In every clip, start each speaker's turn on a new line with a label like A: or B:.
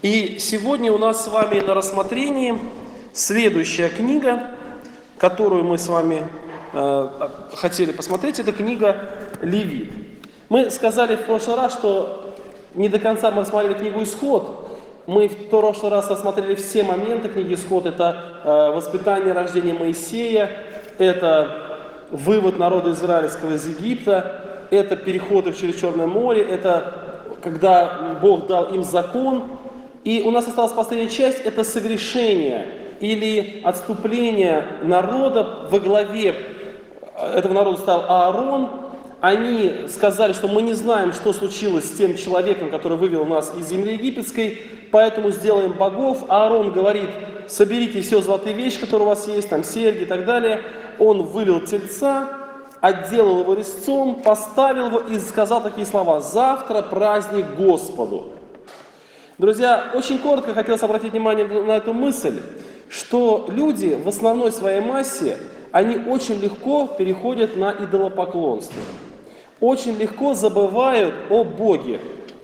A: И сегодня у нас с вами на рассмотрении следующая книга, которую мы с вами хотели посмотреть, это книга Левит. Мы сказали в прошлый раз, что не до конца мы рассмотрели книгу Исход. Мы в прошлый раз рассмотрели все моменты книги Исход. Это воспитание, рождение Моисея, это вывод народа израильского из Египта, это переходы через Черное море, это когда Бог дал им закон. И у нас осталась последняя часть, это совершение или отступление народа. Во главе этого народа стал Аарон. Они сказали, что мы не знаем, что случилось с тем человеком, который вывел нас из земли египетской, поэтому сделаем богов. Аарон говорит: соберите все золотые вещи, которые у вас есть, там серьги и так далее. Он вылил тельца, отделал его резцом, поставил его и сказал такие слова: завтра праздник Господу. Друзья, очень коротко хотелось обратить внимание на эту мысль, что люди в основной своей массе, они очень легко переходят на идолопоклонство. Очень легко забывают о Боге.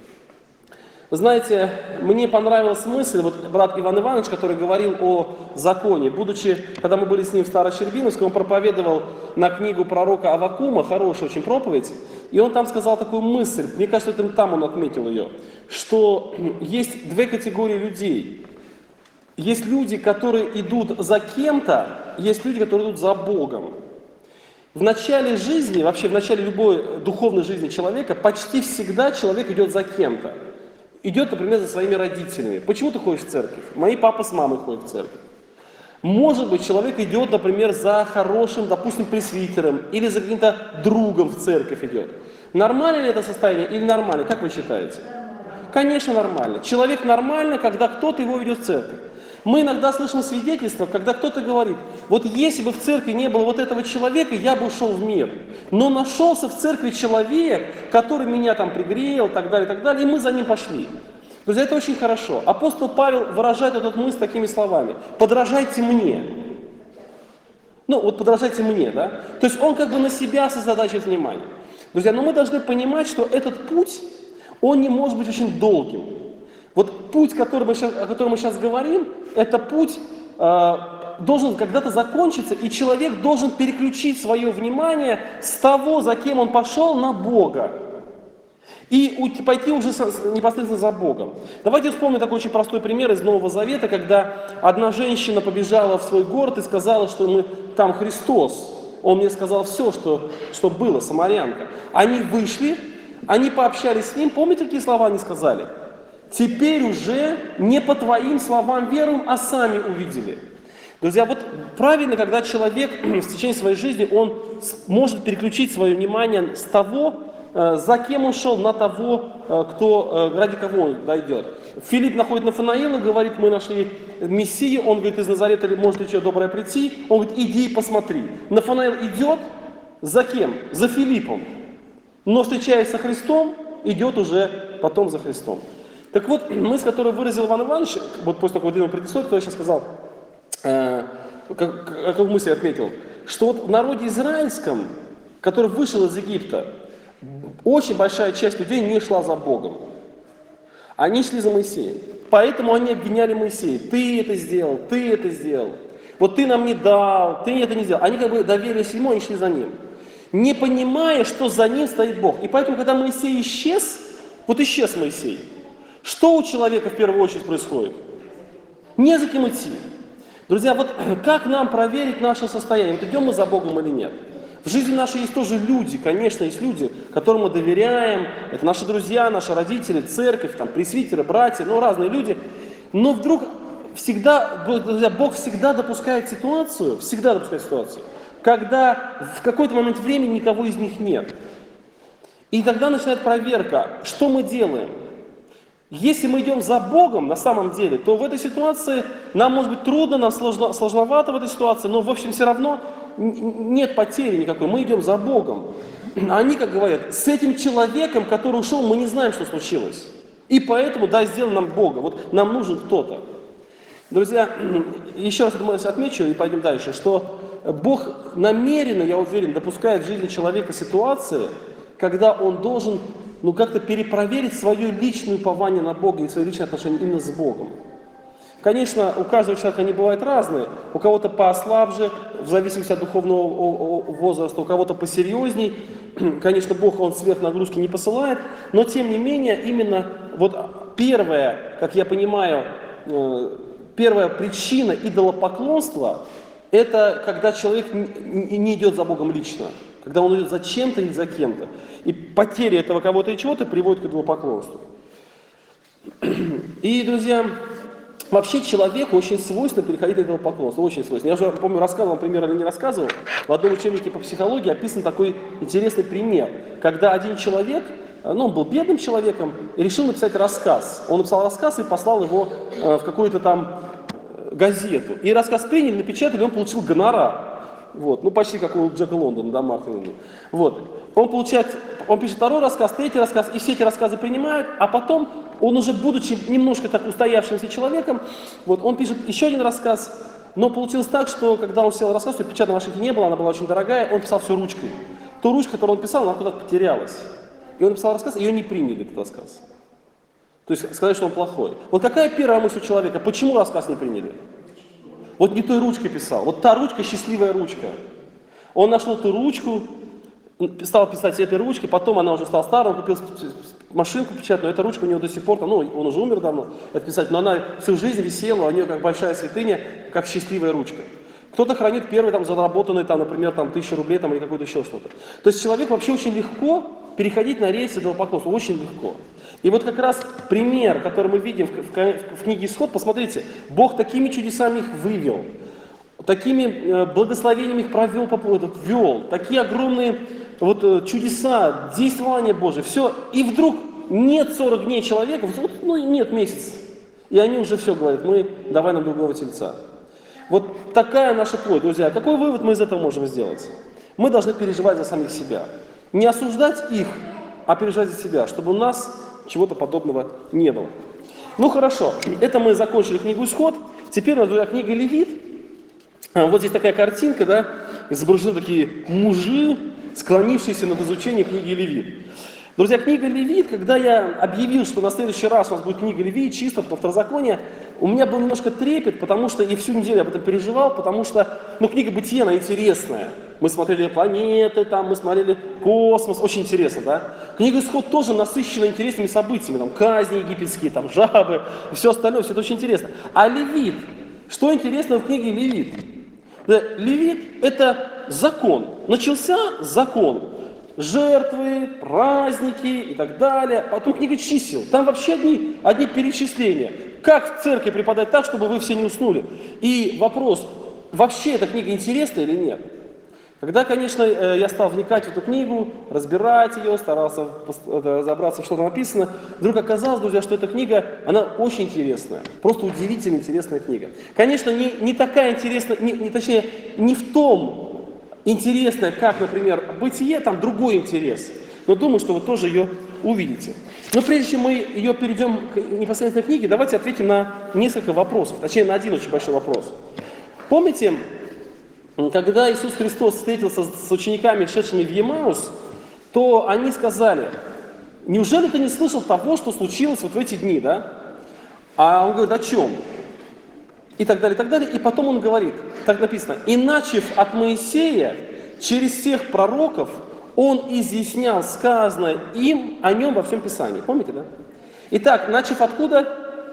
A: Вы знаете, мне понравилась мысль, вот брат Иван Иванович, который говорил о законе, когда мы были с ним в Старощербиновске, он проповедовал на книгу пророка Аввакума, хорошая очень проповедь, и он там сказал такую мысль, мне кажется, это там он отметил ее, что есть две категории людей. Есть люди, которые идут за кем-то, есть люди, которые идут за Богом. В начале жизни, вообще в начале любой духовной жизни человека, почти всегда человек идет за кем-то. Идет, например, за своими родителями. Почему ты ходишь в церковь? Мои папа с мамой ходят в церковь. Может быть, человек идет, например, за хорошим, допустим, пресвитером или за каким-то другом в церковь идет. Нормально ли это состояние или нормально? Как вы считаете? Конечно, нормально. Человек нормально, когда кто-то его ведет в церковь. Мы иногда слышим свидетельства, когда кто-то говорит: вот если бы в церкви не было вот этого человека, я бы ушел в мир. Но нашелся в церкви человек, который меня там пригрел, так далее, и мы за ним пошли. Друзья, это очень хорошо. Апостол Павел выражает эту мысль такими словами: подражайте мне. Ну, вот подражайте мне, да? То есть он как бы на себя сосредотачивает внимание. Друзья, но мы должны понимать, что этот путь, он не может быть очень долгим. Вот путь, о котором мы сейчас говорим, это путь должен когда-то закончиться, и человек должен переключить свое внимание с того, за кем он пошел, на Бога. И пойти уже непосредственно за Богом. Давайте вспомним такой очень простой пример из Нового Завета, когда одна женщина побежала в свой город и сказала, что там Христос. Он мне сказал все, что было, самарянка. Они вышли, они пообщались с ним. Помните, какие слова они сказали? Теперь уже не по твоим словам веруем, а сами увидели. Друзья, вот правильно, когда человек в течение своей жизни, он может переключить свое внимание с того, за кем он шел, на того, ради кого он дойдет. Филипп находит Нафанаила, говорит: мы нашли Мессию. Он говорит: из Назарета может ли что доброе прийти? Он говорит: иди и посмотри. Нафанаил идет за кем? За Филиппом. Но встречаясь со Христом, идет уже потом за Христом. Так вот, мысль, которую выразил Иван Иванович, вот после такого длинного предисловия, кто я сейчас сказал, какую мысль отметил, что вот в народе израильском, который вышел из Египта, очень большая часть людей не шла за Богом. Они шли за Моисеем. Поэтому они обвиняли Моисея: ты это сделал, ты это сделал. Вот ты нам не дал, ты это не сделал. Они как бы доверились ему и шли за ним, не понимая, что за ним стоит Бог. И поэтому, когда Моисей исчез, вот исчез Моисей, что у человека в первую очередь происходит? Не за кем идти. Друзья, вот как нам проверить наше состояние? Вот идем мы за Богом или нет? В жизни нашей есть тоже люди, конечно, есть люди, которым мы доверяем. Это наши друзья, наши родители, церковь, там, пресвитеры, братья, разные люди. Но вдруг друзья, Бог всегда допускает ситуацию, когда в какой-то момент времени никого из них нет. И тогда начинает проверка, что мы делаем. Если мы идем за Богом на самом деле, то в этой ситуации нам может быть трудно, нам сложновато в этой ситуации, но в общем все равно нет потери никакой, мы идем за Богом. Они, как говорят, с этим человеком, который ушел, мы не знаем, что случилось. И поэтому, сделай нам Бога, вот нам нужен кто-то. Друзья, еще раз эту мысль отмечу и пойдем дальше, что Бог намеренно, я уверен, допускает в жизни человека ситуации, когда он должен ну, как-то перепроверить свое личное упование на Бога и свои личные отношения именно с Богом. Конечно, у каждого человека они бывают разные. У кого-то поослабже, в зависимости от духовного возраста, у кого-то посерьезней. Конечно, Бог, Он сверхнагрузки не посылает, но тем не менее, именно вот первая, как я понимаю, первая причина идолопоклонства, это когда человек не идет за Богом лично, когда он идет за чем-то или за кем-то. И потеря этого кого-то и чего-то приводит к идолопоклонству. И, друзья, вообще человеку очень свойственно переходить на идолопоклонство, очень свойственно. Я уже, помню, рассказывал вам пример или не рассказывал, в одном учебнике по психологии описан такой интересный пример, когда один человек, ну, он был бедным человеком и решил написать рассказ. Он написал рассказ и послал его в какую-то там газету. И рассказ приняли, напечатали, он получил гонорар. Вот, ну почти как у Джека Лондона, да, Мартина. Вот. Он пишет второй рассказ, третий рассказ, и все эти рассказы принимают, а потом он уже, будучи немножко так устоявшимся человеком, вот, он пишет еще один рассказ, но получилось так, что когда он сел рассказ, то печатной машинки не было, она была очень дорогая, он писал все ручкой. Ту ручку, которую он писал, она куда-то потерялась. И он написал рассказ, и ее не приняли, этот рассказ. То есть сказать, что он плохой. Вот какая первая мысль у человека, почему рассказ не приняли? Вот не той ручкой писал. Вот та ручка, счастливая ручка. Он нашел ту ручку, стал писать этой ручкой, потом она уже стала старой, он купил машинку печатную, эта ручка у него до сих пор, ну, он уже умер давно, это писать, но она всю жизнь висела, у нее как большая святыня, как счастливая ручка. Кто-то хранит первый там заработанный, там, например, там, 1000 рублей там, или какое-то еще что-то. То есть человек вообще очень легко переходить на рельсы идолопоклонства, очень легко. И вот как раз пример, который мы видим в книге Исход, посмотрите, Бог такими чудесами их вывел, такими благословениями их ввел, такие огромные вот, чудеса, действования Божие, все, и вдруг нет 40 дней человека, ну нет месяц, и они уже все говорят, давай нам другого тельца. Вот такая наша плоть, друзья. Какой вывод мы из этого можем сделать? Мы должны переживать за самих себя. Не осуждать их, а переживать за себя, чтобы у нас чего-то подобного не было. Ну хорошо, это мы закончили книгу Исход. Теперь у нас, друзья, книга Левит. Вот здесь такая картинка, да, изображены такие мужи, склонившиеся над изучением книги Левит. Друзья, книга Левит, когда я объявил, что на следующий раз у нас будет книга Левит, чисто по второзаконию, у меня был немножко трепет, потому что и всю неделю об этом переживал, потому что, книга Бытия, она интересная. Мы смотрели планеты, там, мы смотрели космос, очень интересно, да. Книга Исход тоже насыщена интересными событиями, там, казни египетские, там, жабы, и все остальное, все это очень интересно. А Левит, что интересно в книге Левит? Левит – это закон. Начался закон. Жертвы, праздники и так далее. Потом книга чисел. Там вообще одни перечисления. Как в церкви преподать так, чтобы вы все не уснули? И вопрос, вообще эта книга интересна или нет? Когда, конечно, я стал вникать в эту книгу, разбирать ее, старался разобраться, что там написано, вдруг оказалось, друзья, что эта книга, она очень интересная. Просто удивительно интересная книга. Конечно, не такая интересная, точнее, не в том, интересная, как, например, Бытие, там другой интерес. Но думаю, что вы тоже ее увидите. Но прежде чем мы ее перейдем к непосредственно книге, давайте ответим на несколько вопросов. Точнее, на один очень большой вопрос. Помните, когда Иисус Христос встретился с учениками, шедшими в Емаус, то они сказали: неужели ты не слышал того, что случилось вот в эти дни, да? А он говорит: о чем? И так далее, и так далее. И потом он говорит, так написано: и начав от Моисея, через всех пророков, он изъяснял сказанное им о нем во всем Писании. Помните, да? Итак, начав откуда?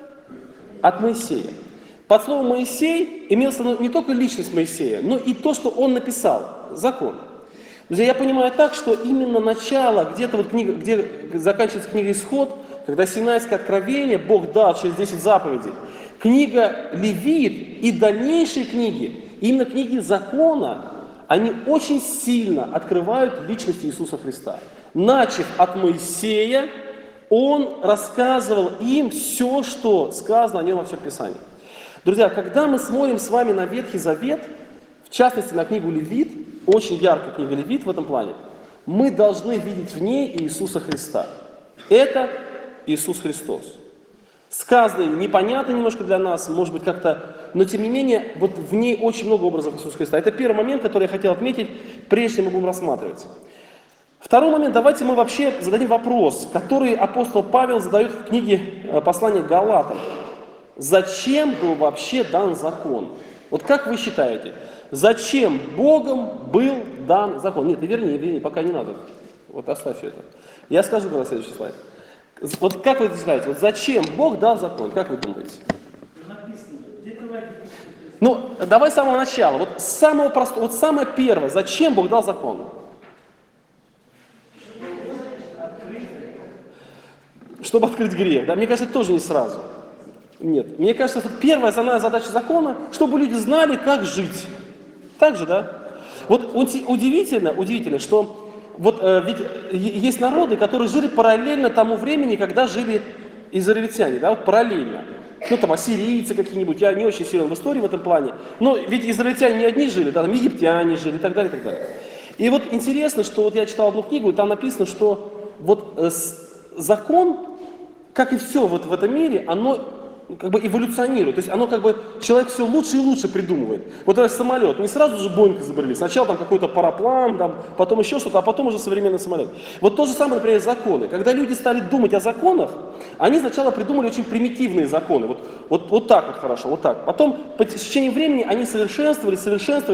A: От Моисея. Под словом Моисей имелся не только личность Моисея, но и то, что он написал, закон. Друзья, я понимаю так, что именно начало, где-то вот книга, где заканчивается книга Исход, когда Синайское откровение Бог дал через 10 заповедей, книга Левит и дальнейшие книги, именно книги закона, они очень сильно открывают личность Иисуса Христа. Начав от Моисея, он рассказывал им все, что сказано о нем во всем Писании. Друзья, когда мы смотрим с вами на Ветхий Завет, в частности на книгу Левит, очень яркая книга Левит в этом плане, мы должны видеть в ней Иисуса Христа. Это Иисус Христос. Сказано непонятно немножко для нас, может быть как-то, но тем не менее, вот в ней очень много образов Иисуса Христа. Это первый момент, который я хотел отметить, прежде чем мы будем рассматривать. Второй момент, давайте мы вообще зададим вопрос, который апостол Павел задает в книге послания к Галатам. Зачем был вообще дан закон? Вот как вы считаете, зачем Богом был дан закон? Нет, верни, пока не надо. Вот оставь это. Я скажу на следующий слайд. Вот как вы считаете, вот зачем Бог дал закон? Как вы думаете? Ну, давай с самого начала. Вот с самого простого, вот самое первое, зачем Бог дал закон? Чтобы открыть грех. Да? Мне кажется, это тоже не сразу. Нет. Мне кажется, это первая основная задача закона, чтобы люди знали, как жить. Так же, да? Вот удивительно, что вот ведь есть народы, которые жили параллельно тому времени, когда жили израильтяне, да, вот параллельно. Ну там ассирийцы какие-нибудь, я не очень силен в истории в этом плане, но ведь израильтяне не одни жили, да, там египтяне жили и так далее, и так далее. И вот интересно, что вот я читал одну книгу, и там написано, что вот закон, как и все вот в этом мире, оно как бы эволюционирует, то есть оно как бы, человек все лучше и лучше придумывает. Вот этот самолет, не сразу же Боинг изобрели, сначала там какой-то параплан, там, потом еще что-то, а потом уже современный самолет. Вот то же самое, например, законы. Когда люди стали думать о законах, они сначала придумали очень примитивные законы, вот так вот хорошо, вот так. Потом, по течение времени, они совершенствовались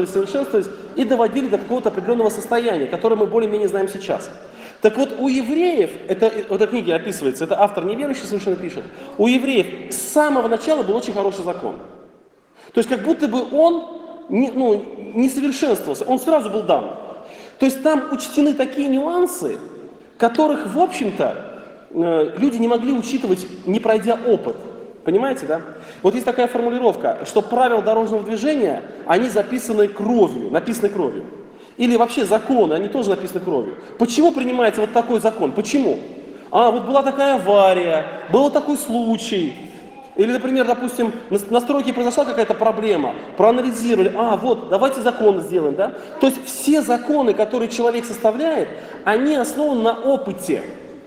A: и доводили до какого-то определенного состояния, которое мы более-менее знаем сейчас. Так вот, у евреев, в этой книге описывается, это автор неверующий совершенно пишет, у евреев с самого начала был очень хороший закон. То есть как будто бы он не совершенствовался, он сразу был дан. То есть там учтены такие нюансы, которых, в общем-то, люди не могли учитывать, не пройдя опыт. Понимаете, да? Вот есть такая формулировка, что правила дорожного движения, они записаны кровью, написаны кровью. Или вообще законы, они тоже написаны кровью. Почему принимается вот такой закон? Почему? Вот была такая авария, был такой случай. Или, например, допустим, на стройке произошла какая-то проблема, проанализировали, вот, давайте закон сделаем, да? То есть все законы, которые человек составляет, они основаны на опыте.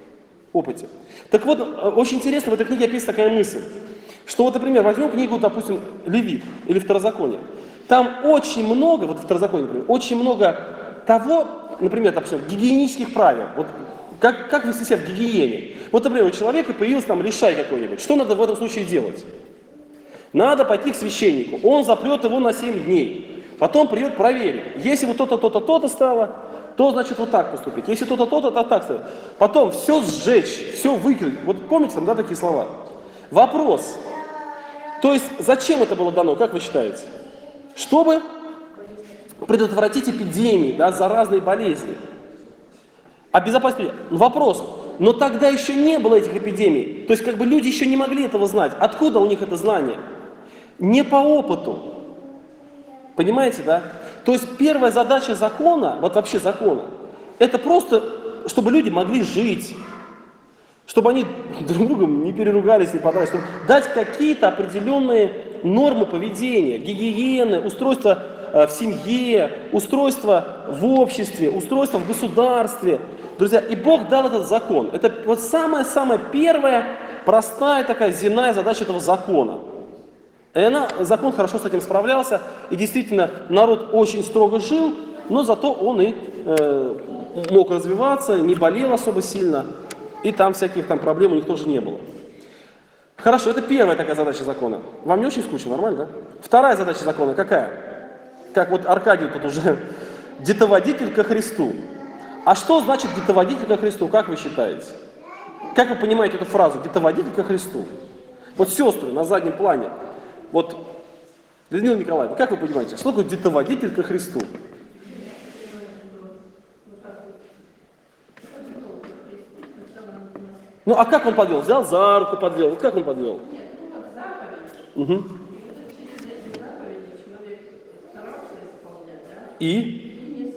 A: Так вот, очень интересно, в этой книге описана такая мысль, что вот, например, возьмем книгу, допустим, Левит или Второзаконие. Там очень много, вот в Второзаконии, например, очень много того, например, допустим, гигиенических правил. Вот как вести себя в гигиене. Вот, например, у человека появился там лишай какой-нибудь. Что надо в этом случае делать? Надо пойти к священнику. Он запрет его на 7 дней. Потом придет, проверит. Если вот то-то, то-то, то-то стало, то значит вот так поступить. Если то-то, то-то, то так стало. Потом все сжечь, все выкинуть. Вот помните там, да, такие слова? Вопрос. То есть зачем это было дано, как вы считаете? Чтобы предотвратить эпидемии, да, заразные болезни. Обезопасить. Вопрос. Но тогда еще не было этих эпидемий. То есть как бы люди еще не могли этого знать. Откуда у них это знание? Не по опыту. Понимаете, да? То есть первая задача закона, вот вообще закона, это просто, чтобы люди могли жить. Чтобы они друг другом не переругались, не подрались, чтобы дать какие-то определенные нормы поведения, гигиены, устройства в семье, устройства в обществе, устройства в государстве. Друзья, и Бог дал этот закон. Это вот самая-самая первая, простая такая земная задача этого закона. И закон хорошо с этим справлялся, и действительно народ очень строго жил, но зато он и мог развиваться, не болел особо сильно. И там всяких там проблем у них тоже не было. Хорошо, это первая такая задача закона. Вам не очень скучно, нормально, да? Вторая задача закона какая? Как вот Аркадий тут уже, детоводитель ко Христу. А что значит детоводитель ко Христу, как вы считаете? Как вы понимаете эту фразу, детоводитель ко Христу? Вот сестры на заднем плане. Вот, Людмила Николаевна, как вы понимаете, что такое детоводитель ко Христу? Ну, а как он подвел? Взял за руку, подвел. Вот как он подвел? Угу. И?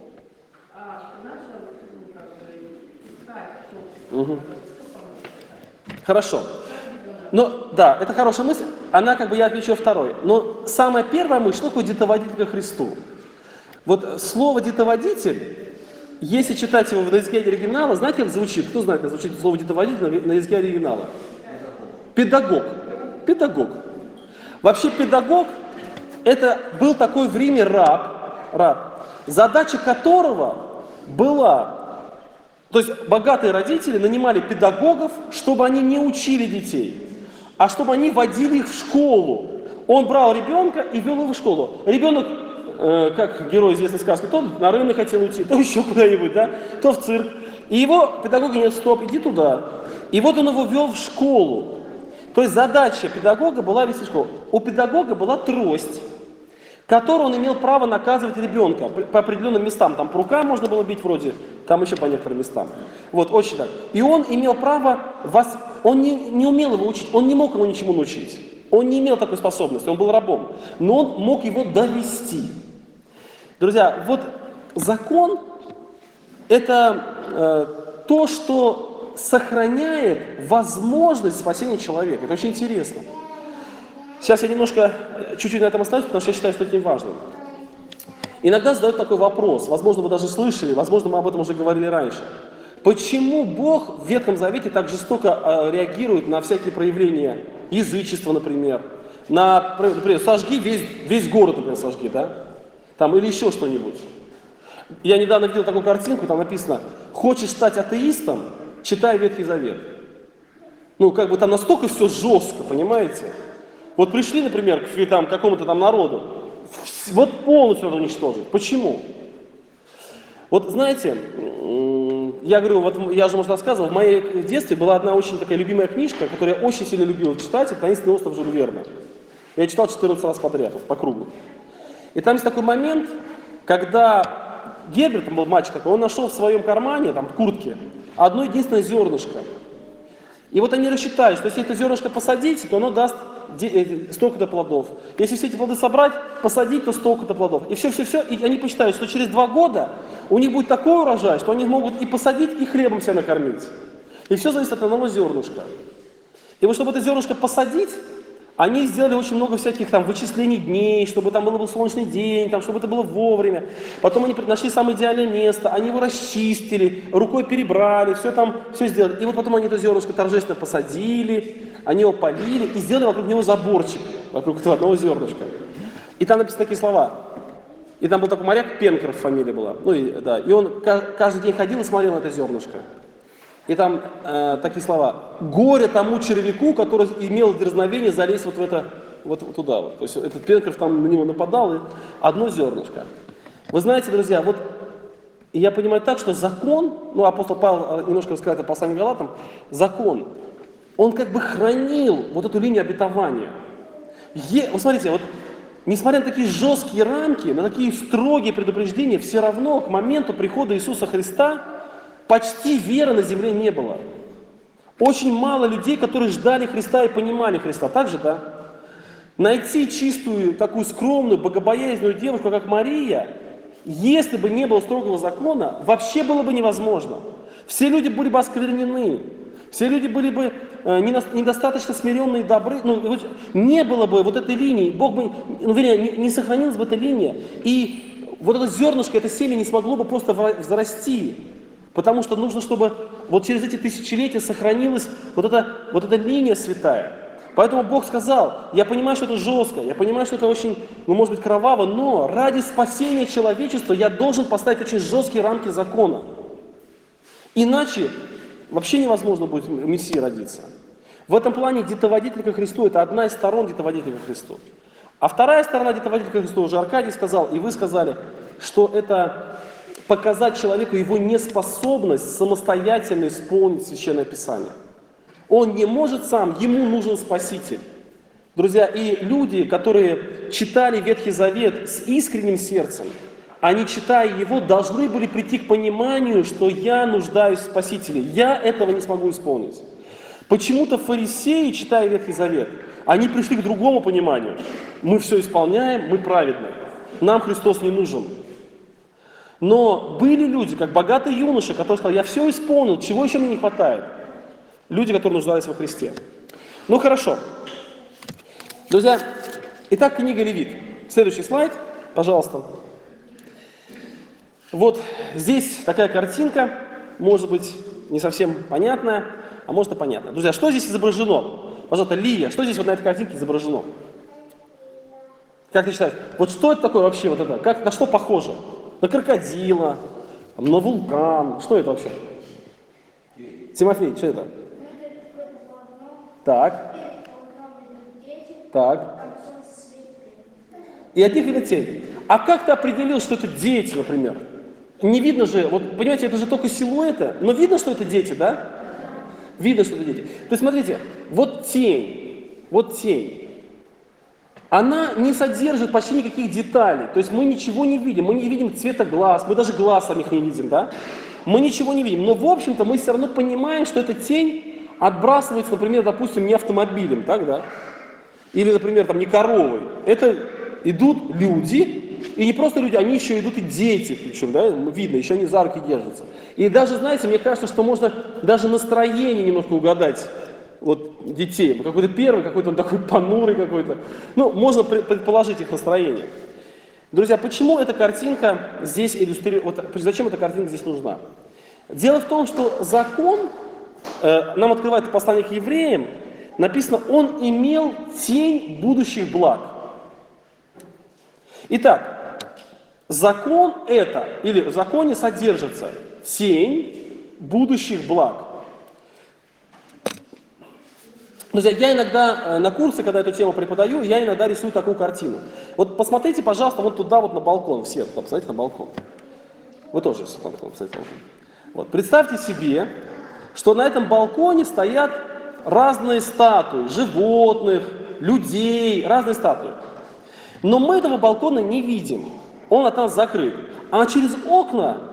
A: Угу. Хорошо. Ну, да, это хорошая мысль. Она, как бы, я отвечу второй. Но самая первая мысль, что такое детоводитель ко Христу? Вот слово детоводитель, если читать его на языке оригинала, знаете, как звучит? Кто знает, как звучит слово детоводитель на языке оригинала? Педагог. Педагог. Вообще педагог, это был такой в Риме раб, задача которого была То есть богатые родители нанимали педагогов, чтобы они не учили детей, а чтобы они водили их в школу. Он брал ребенка и вел его в школу. Ребенок, как герой известной сказки, то на рынок хотел уйти, то еще куда-нибудь, да, то в цирк. И его педагоги говорят: стоп, иди туда. И вот он его вел в школу. То есть задача педагога была вести школу. У педагога была трость, которой он имел право наказывать ребенка по определенным местам. Там по рукам можно было бить вроде, там еще по некоторым местам. Вот, очень так. И он имел право, он не умел его учить, он не мог его ничему научить. Он не имел такой способности, он был рабом. Но он мог его довести. Друзья, вот закон – это то, что сохраняет возможность спасения человека. Это очень интересно. Сейчас я немножко, чуть-чуть на этом остановлюсь, потому что я считаю, что это не важно. Иногда задают такой вопрос, возможно, вы даже слышали, возможно, мы об этом уже говорили раньше. Почему Бог в Ветхом Завете так жестоко реагирует на всякие проявления язычества, например? Например, сожги весь город, например, сожги, да? Там, или еще что-нибудь. Я недавно видел такую картинку, там написано: хочешь стать атеистом, читай Ветхий Завет. Ну, как бы там настолько все жестко, понимаете? Вот пришли, например, к какому-то там народу, вот полностью надо уничтожить. Почему? Вот знаете, я говорю, вот я уже, может, рассказывал, в моем детстве была одна очень такая любимая книжка, которую я очень сильно любил читать, это «Таинственный остров Жюля Верна». Я читал 14 раз подряд, по кругу. И там есть такой момент, когда Герберт, там был мальчик такой, он нашел в своем кармане, там, в куртке, одно единственное зернышко. И вот они рассчитали, что если это зернышко посадить, то оно даст столько-то плодов. Если все эти плоды собрать, посадить, то столько-то плодов. И все-все-все. И они посчитают, что через 2 года у них будет такой урожай, что они могут и посадить, и хлебом себя накормить. И все зависит от одного зернышка. И вот чтобы это зернышко посадить, они сделали очень много всяких там вычислений дней, чтобы там был солнечный день, там, чтобы это было вовремя. Потом они нашли самое идеальное место, они его расчистили, рукой перебрали, все сделали. И вот потом они это зернышко торжественно посадили, они его полили и сделали вокруг него заборчик, вокруг этого одного зернышка. И там написаны такие слова. И там был такой моряк, Пенкроф фамилия была. Ну и, да, и он каждый день ходил и смотрел на это зернышко. И там такие слова: «Горе тому червяку, который имел дерзновение залезть вот в это, вот туда вот». То есть этот Пенкроф там на него нападал, и одно зернышко. Вы знаете, друзья, вот я понимаю так, что закон, ну апостол Павел немножко рассказал это по посланию Галатам, закон, он как бы хранил вот эту линию обетования. Вот смотрите, вот несмотря на такие жесткие рамки, на такие строгие предупреждения, все равно к моменту прихода Иисуса Христа почти веры на земле не было. Очень мало людей, которые ждали Христа и понимали Христа. Так же, да? Найти чистую, такую скромную, богобоязненную девушку, как Мария, если бы не было строгого закона, вообще было бы невозможно. Все люди были бы осквернены. Все люди были бы недостаточно смиренные и добры. Ну, не было бы вот этой линии. Бог бы, не сохранилась бы эта линия. И вот это зернышко, это семя не смогло бы просто взрасти. Потому что нужно, чтобы вот через эти тысячелетия сохранилась вот эта линия святая. Поэтому Бог сказал: я понимаю, что это жестко, я понимаю, что это очень, может быть, кроваво, но ради спасения человечества я должен поставить очень жесткие рамки закона. Иначе вообще невозможно будет Мессии родиться. В этом плане детоводитель ко Христу – это одна из сторон детоводителя ко Христу. А вторая сторона детоводителя ко Христу, уже Аркадий сказал, и вы сказали, что это показать человеку его неспособность самостоятельно исполнить Священное Писание. Он не может сам, ему нужен Спаситель. Друзья, и люди, которые читали Ветхий Завет с искренним сердцем, они, читая его, должны были прийти к пониманию, что я нуждаюсь в Спасителе, я этого не смогу исполнить. Почему-то фарисеи, читая Ветхий Завет, они пришли к другому пониманию. Мы все исполняем, мы праведны, нам Христос не нужен. Но были люди, как богатый юноша, который сказал: я все исполнил, чего еще мне не хватает? Люди, которые нуждались во Христе. Ну хорошо. Друзья, итак, книга Левит. Следующий слайд, пожалуйста. Вот здесь такая картинка, может быть, не совсем понятная, а может и понятная. Друзья, что здесь изображено? Пожалуйста, Лия, что здесь вот на этой картинке изображено? Как ты считаешь? Вот что это такое вообще, вот это? На что похоже? На крокодила, на вулкан, что это вообще? Тимофей, что это? Так. Так. И от них видно тень. А как ты определил, что это дети, например? Не видно же, вот понимаете, это же только силуэты, но видно, что это дети, да? Видно, что это дети. То есть смотрите, вот тень, она не содержит почти никаких деталей. То есть мы ничего не видим, мы не видим цвета глаз, мы даже глаз самих не видим, да? Мы ничего не видим, но в общем-то мы все равно понимаем, что эта тень отбрасывается, например, допустим, не автомобилем, так, да? Или, например, там не коровой. Это идут люди, и не просто люди, они еще идут и дети, причем, да, видно, еще они за руки держатся. И даже, знаете, мне кажется, что можно даже настроение немножко угадать вот детей. Какой-то первый, какой-то он такой понурый какой-то. Ну, можно предположить их настроение. Друзья, почему эта картинка здесь иллюстрирует, вот зачем эта картинка здесь нужна? Дело в том, что закон, нам открывает послание к евреям, написано, он имел тень будущих благ. Итак, закон это, или в законе содержится тень будущих благ. Друзья, я иногда на курсе, когда эту тему преподаю, я иногда рисую такую картину. Вот посмотрите, пожалуйста, вот туда вот на балкон, все, туда, посмотрите на балкон. Вы тоже посмотрите на балкон. Вот. Представьте себе, что на этом балконе стоят разные статуи, животных, людей, разные статуи. Но мы этого балкона не видим, он от нас закрыт. А через окна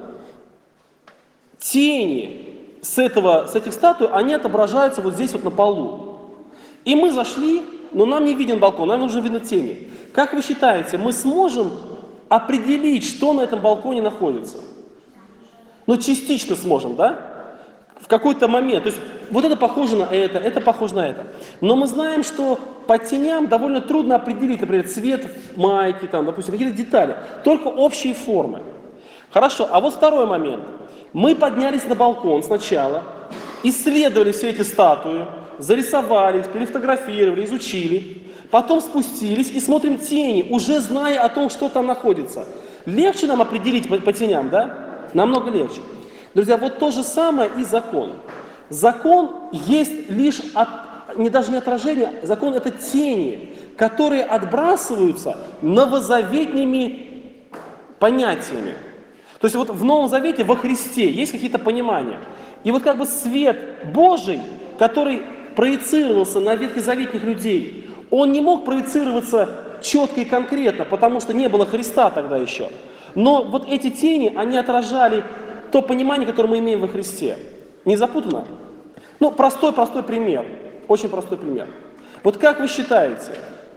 A: тени с этих статуй, они отображаются вот здесь вот на полу. И мы зашли, но нам не виден балкон, нам нужно видно тени. Как вы считаете, мы сможем определить, что на этом балконе находится? Ну, частично сможем, да? В какой-то момент. То есть вот это похоже на это похоже на это. Но мы знаем, что по теням довольно трудно определить, например, цвет майки, там, допустим, какие-то детали. Только общие формы. Хорошо, а вот второй момент. Мы поднялись на балкон сначала, исследовали все эти статуи, зарисовали, перефотографировали, изучили. Потом спустились и смотрим тени, уже зная о том, что там находится. Легче нам определить по теням, да? Намного легче. Друзья, вот то же самое и закон. Закон есть лишь, даже не отражение, закон это тени, которые отбрасываются новозаветными понятиями. То есть вот в Новом Завете, во Христе есть какие-то понимания. И вот как бы свет Божий, который проецировался на ветхозаветных людей, он не мог проецироваться четко и конкретно, потому что не было Христа тогда еще. Но вот эти тени, они отражали то понимание, которое мы имеем во Христе. Не запутано? Ну, простой пример. Очень простой пример. Вот как вы считаете,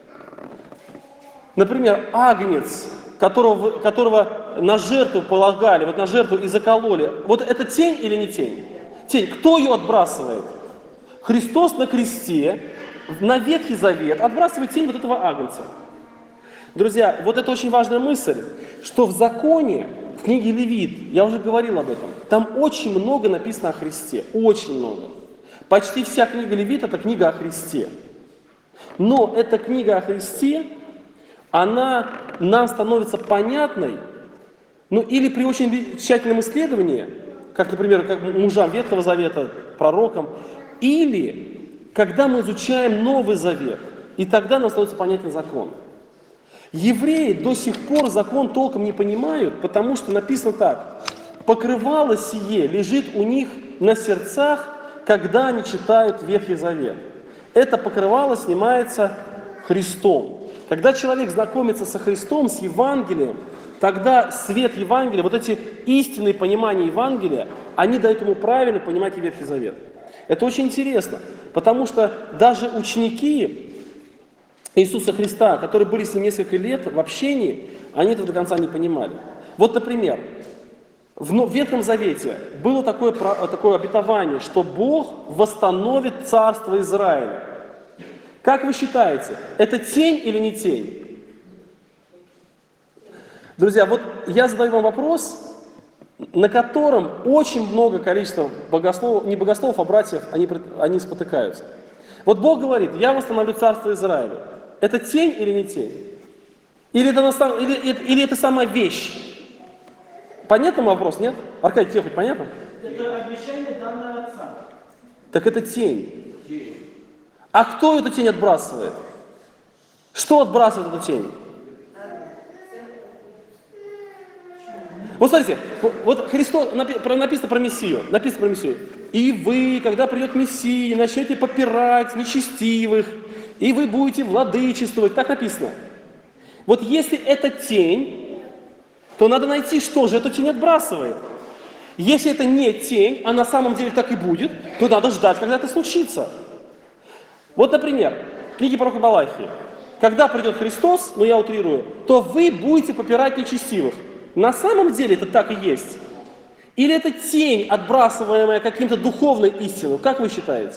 A: например, агнец, которого на жертву полагали, вот на жертву и закололи, вот это тень или не тень? Тень. Кто ее отбрасывает? Христос на кресте, на Ветхий Завет, отбрасывает тень вот этого агнца. Друзья, вот это очень важная мысль, что в законе, в книге Левит, я уже говорил об этом, там очень много написано о Христе, очень много. Почти вся книга Левит – это книга о Христе. Но эта книга о Христе, она нам становится понятной, ну или при очень тщательном исследовании, как, например, как мужам Ветхого Завета, пророкам, или когда мы изучаем Новый Завет, и тогда нам становится понятен закон. Евреи до сих пор закон толком не понимают, потому что написано так: покрывало сие лежит у них на сердцах, когда они читают Ветхий Завет. Это покрывало снимается Христом. Когда человек знакомится со Христом, с Евангелием, тогда свет Евангелия, вот эти истинные понимания Евангелия, они дают ему правильно понимать и Ветхий Завет. Это очень интересно, потому что даже ученики Иисуса Христа, которые были с ним несколько лет в общении, они этого до конца не понимали. Вот, например, в Ветхом Завете было такое обетование, что Бог восстановит царство Израиля. Как вы считаете, это тень или не тень? Друзья, вот я задаю вам вопрос, на котором очень много количества богословов, не богословов, а братьев, они спотыкаются. Вот Бог говорит: я восстановлю царство Израиля. Это тень или не тень? Или это сама вещь? Понятный вопрос, нет? Аркадий, тебе хоть понятно?
B: Это обещание данное Отца.
A: Так это тень. А кто эту тень отбрасывает? Что отбрасывает эту тень? Вот смотрите, вот Христос, написано про Мессию, И вы, когда придет Мессия, начнете попирать нечестивых, и вы будете владычествовать, так написано. Вот если это тень, то надо найти, что же эту тень отбрасывает. Если это не тень, а на самом деле так и будет, то надо ждать, когда это случится. Вот, например, в книге пророка Малахии. Когда придет Христос, я утрирую, то вы будете попирать нечестивых. На самом деле это так и есть? Или это тень, отбрасываемая каким-то духовной истиной? Как вы считаете?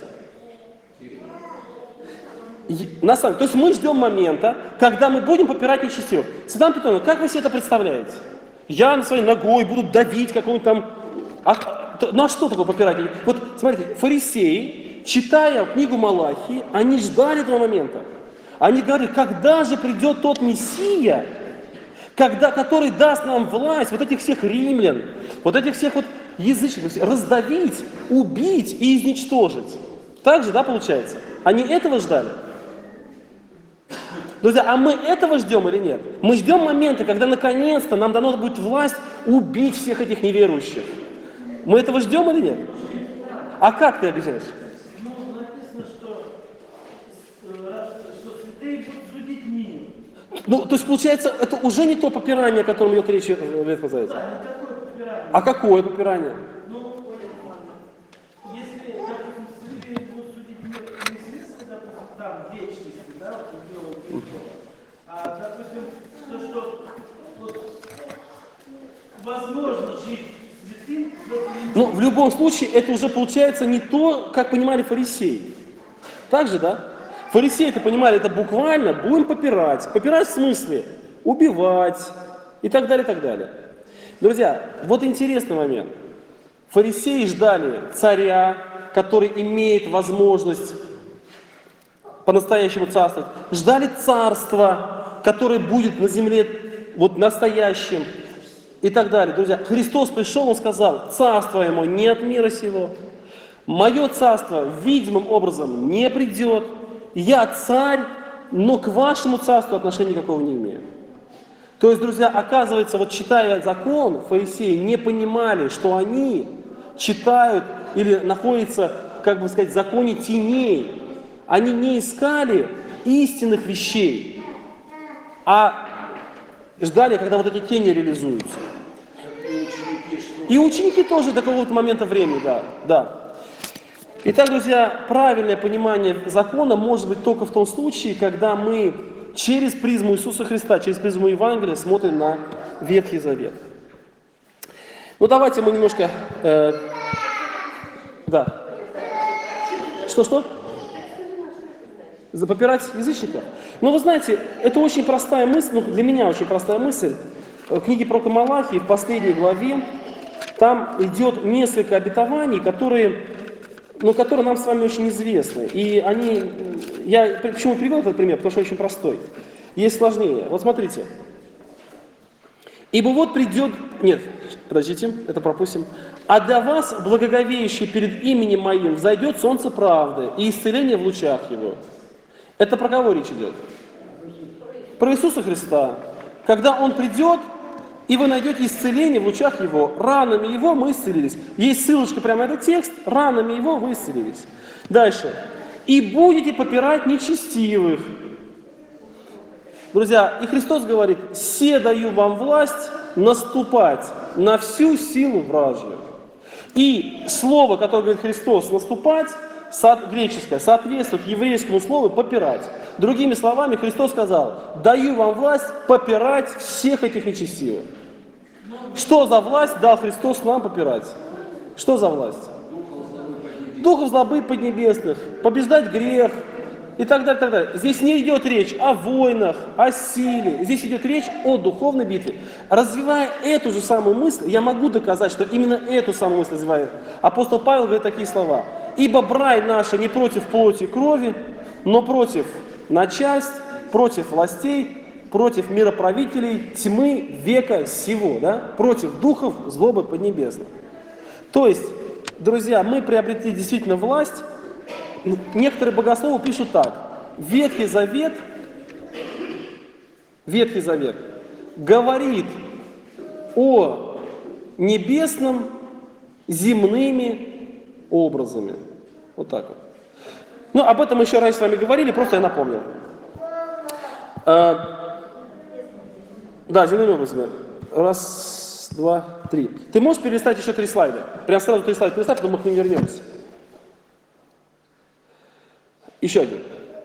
A: То есть мы ждем момента, когда мы будем попирать нечестивых. Светлана Петровна, как вы себе это представляете? Я на своей ногой буду давить какого-нибудь там... Ну а что такое попирать? Вот смотрите, фарисеи, читая книгу Малахии, они ждали этого момента. Они говорили, когда же придет тот Мессия, который даст нам власть, вот этих всех римлян, вот этих всех вот язычников, раздавить, убить и изничтожить. Так же, да, получается? Они этого ждали? Друзья, а мы этого ждем или нет? Мы ждем момента, когда наконец-то нам дано будет власть убить всех этих неверующих. Мы этого ждем или нет? А как ты объясняешь?
B: Написано, что святые будут судить мир.
A: То есть, получается, это уже не то попирание, о котором идет речь в Ветхом Завете.
B: Да, не такое попирание.
A: А какое попирание?
B: Если, допустим, святые будут судить мир не в смысле, допустим, там, вечности, да, допустим, что возможно жить святым.
A: В любом случае, это уже получается не то, как понимали фарисеи. Так же, да? Фарисеи-то понимали это буквально, будем попирать. Попирать в смысле убивать и так далее, и так далее. Друзья, вот интересный момент. Фарисеи ждали царя, который имеет возможность по-настоящему царствовать. Ждали царства, которое будет на земле вот настоящим и так далее. Друзья, Христос пришел, Он сказал, царство Ему не от мира сего. Мое царство видимым образом не придет. Я царь, но к вашему царству отношения никакого не имею. То есть, друзья, оказывается, вот читая закон, фарисеи не понимали, что они читают или находятся, как бы сказать, в законе теней. Они не искали истинных вещей, а ждали, когда вот эти тени реализуются. И ученики тоже до какого-то момента времени, да. Итак, друзья, правильное понимание закона может быть только в том случае, когда мы через призму Иисуса Христа, через призму Евангелия смотрим на Ветхий Завет. Давайте мы немножко... да. Что? Попирать язычников? Вы знаете, это очень простая мысль, для меня очень простая мысль. В книге пророка Малахии, в последней главе, там идет несколько обетований, которые нам с вами очень известны. И я почему привел этот пример? Потому что очень простой. Есть сложнее. Вот смотрите. Ибо вот придет... Нет, подождите, это пропустим. А до вас, благоговеющие перед именем моим, взойдет солнце правды и исцеление в лучах его. Это про кого речь идет? Про Иисуса Христа. Когда Он придет, и вы найдете исцеление в лучах Его. Ранами Его мы исцелились. Есть ссылочка прямо на этот текст. Ранами Его вы исцелились. Дальше. И будете попирать нечестивых. Друзья, и Христос говорит, «Се даю вам власть наступать на всю силу вражью». И слово, которое говорит Христос, «наступать», греческое, соответствует еврейскому слову «попирать». Другими словами, Христос сказал, «Даю вам власть попирать всех этих нечестивых». Что за власть дал Христос нам попирать? Что за власть? Духов злобы поднебесных, побеждать грех и так далее, так далее. Здесь не идет речь о войнах, о силе. Здесь идет речь о духовной битве. Развивая эту же самую мысль, я могу доказать, что именно эту самую мысль развивает. Апостол Павел говорит такие слова. «Ибо брань наша не против плоти и крови, но против начальств, против властей, против мироправителей тьмы века сего», да? Против духов злобы поднебесных. То есть, Друзья, мы приобретли действительно власть. Некоторые богословы пишут так. Ветхий Завет говорит о небесном земными образами. Вот так вот. Ну, об этом мы еще раньше с вами говорили, просто я напомнил. Да, земными образами. Раз, два, три. Ты можешь перелистать еще 3 слайда? Прям сразу 3 слайда перелистай, потом мы к ним вернемся. Еще один.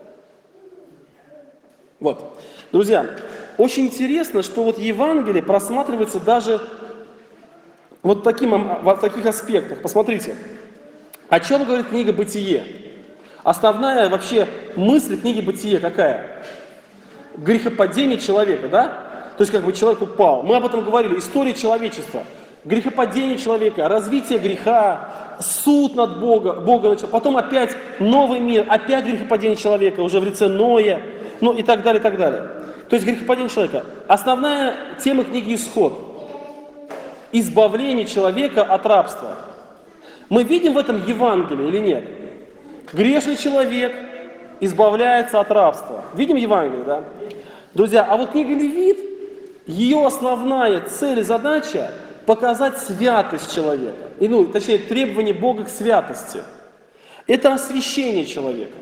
A: Вот. Друзья, очень интересно, что вот Евангелие просматривается даже вот в таких аспектах. Посмотрите, о чем говорит книга «Бытие». Основная вообще мысль книги «Бытие» какая? Грехопадение человека, да? То есть как бы человек упал. Мы об этом говорили. История человечества. Грехопадение человека, развитие греха, суд над Богом, потом опять новый мир, опять грехопадение человека, уже в лице Ноя, ну и так далее, и так далее. То есть грехопадение человека. Основная тема книги «Исход». Избавление человека от рабства. Мы видим в этом Евангелие или нет? Грешный человек избавляется от рабства. Видим Евангелие, да? Друзья, а вот книга Левит, ее основная цель и задача – показать святость человека. Точнее, требование Бога к святости. Это освящение человека.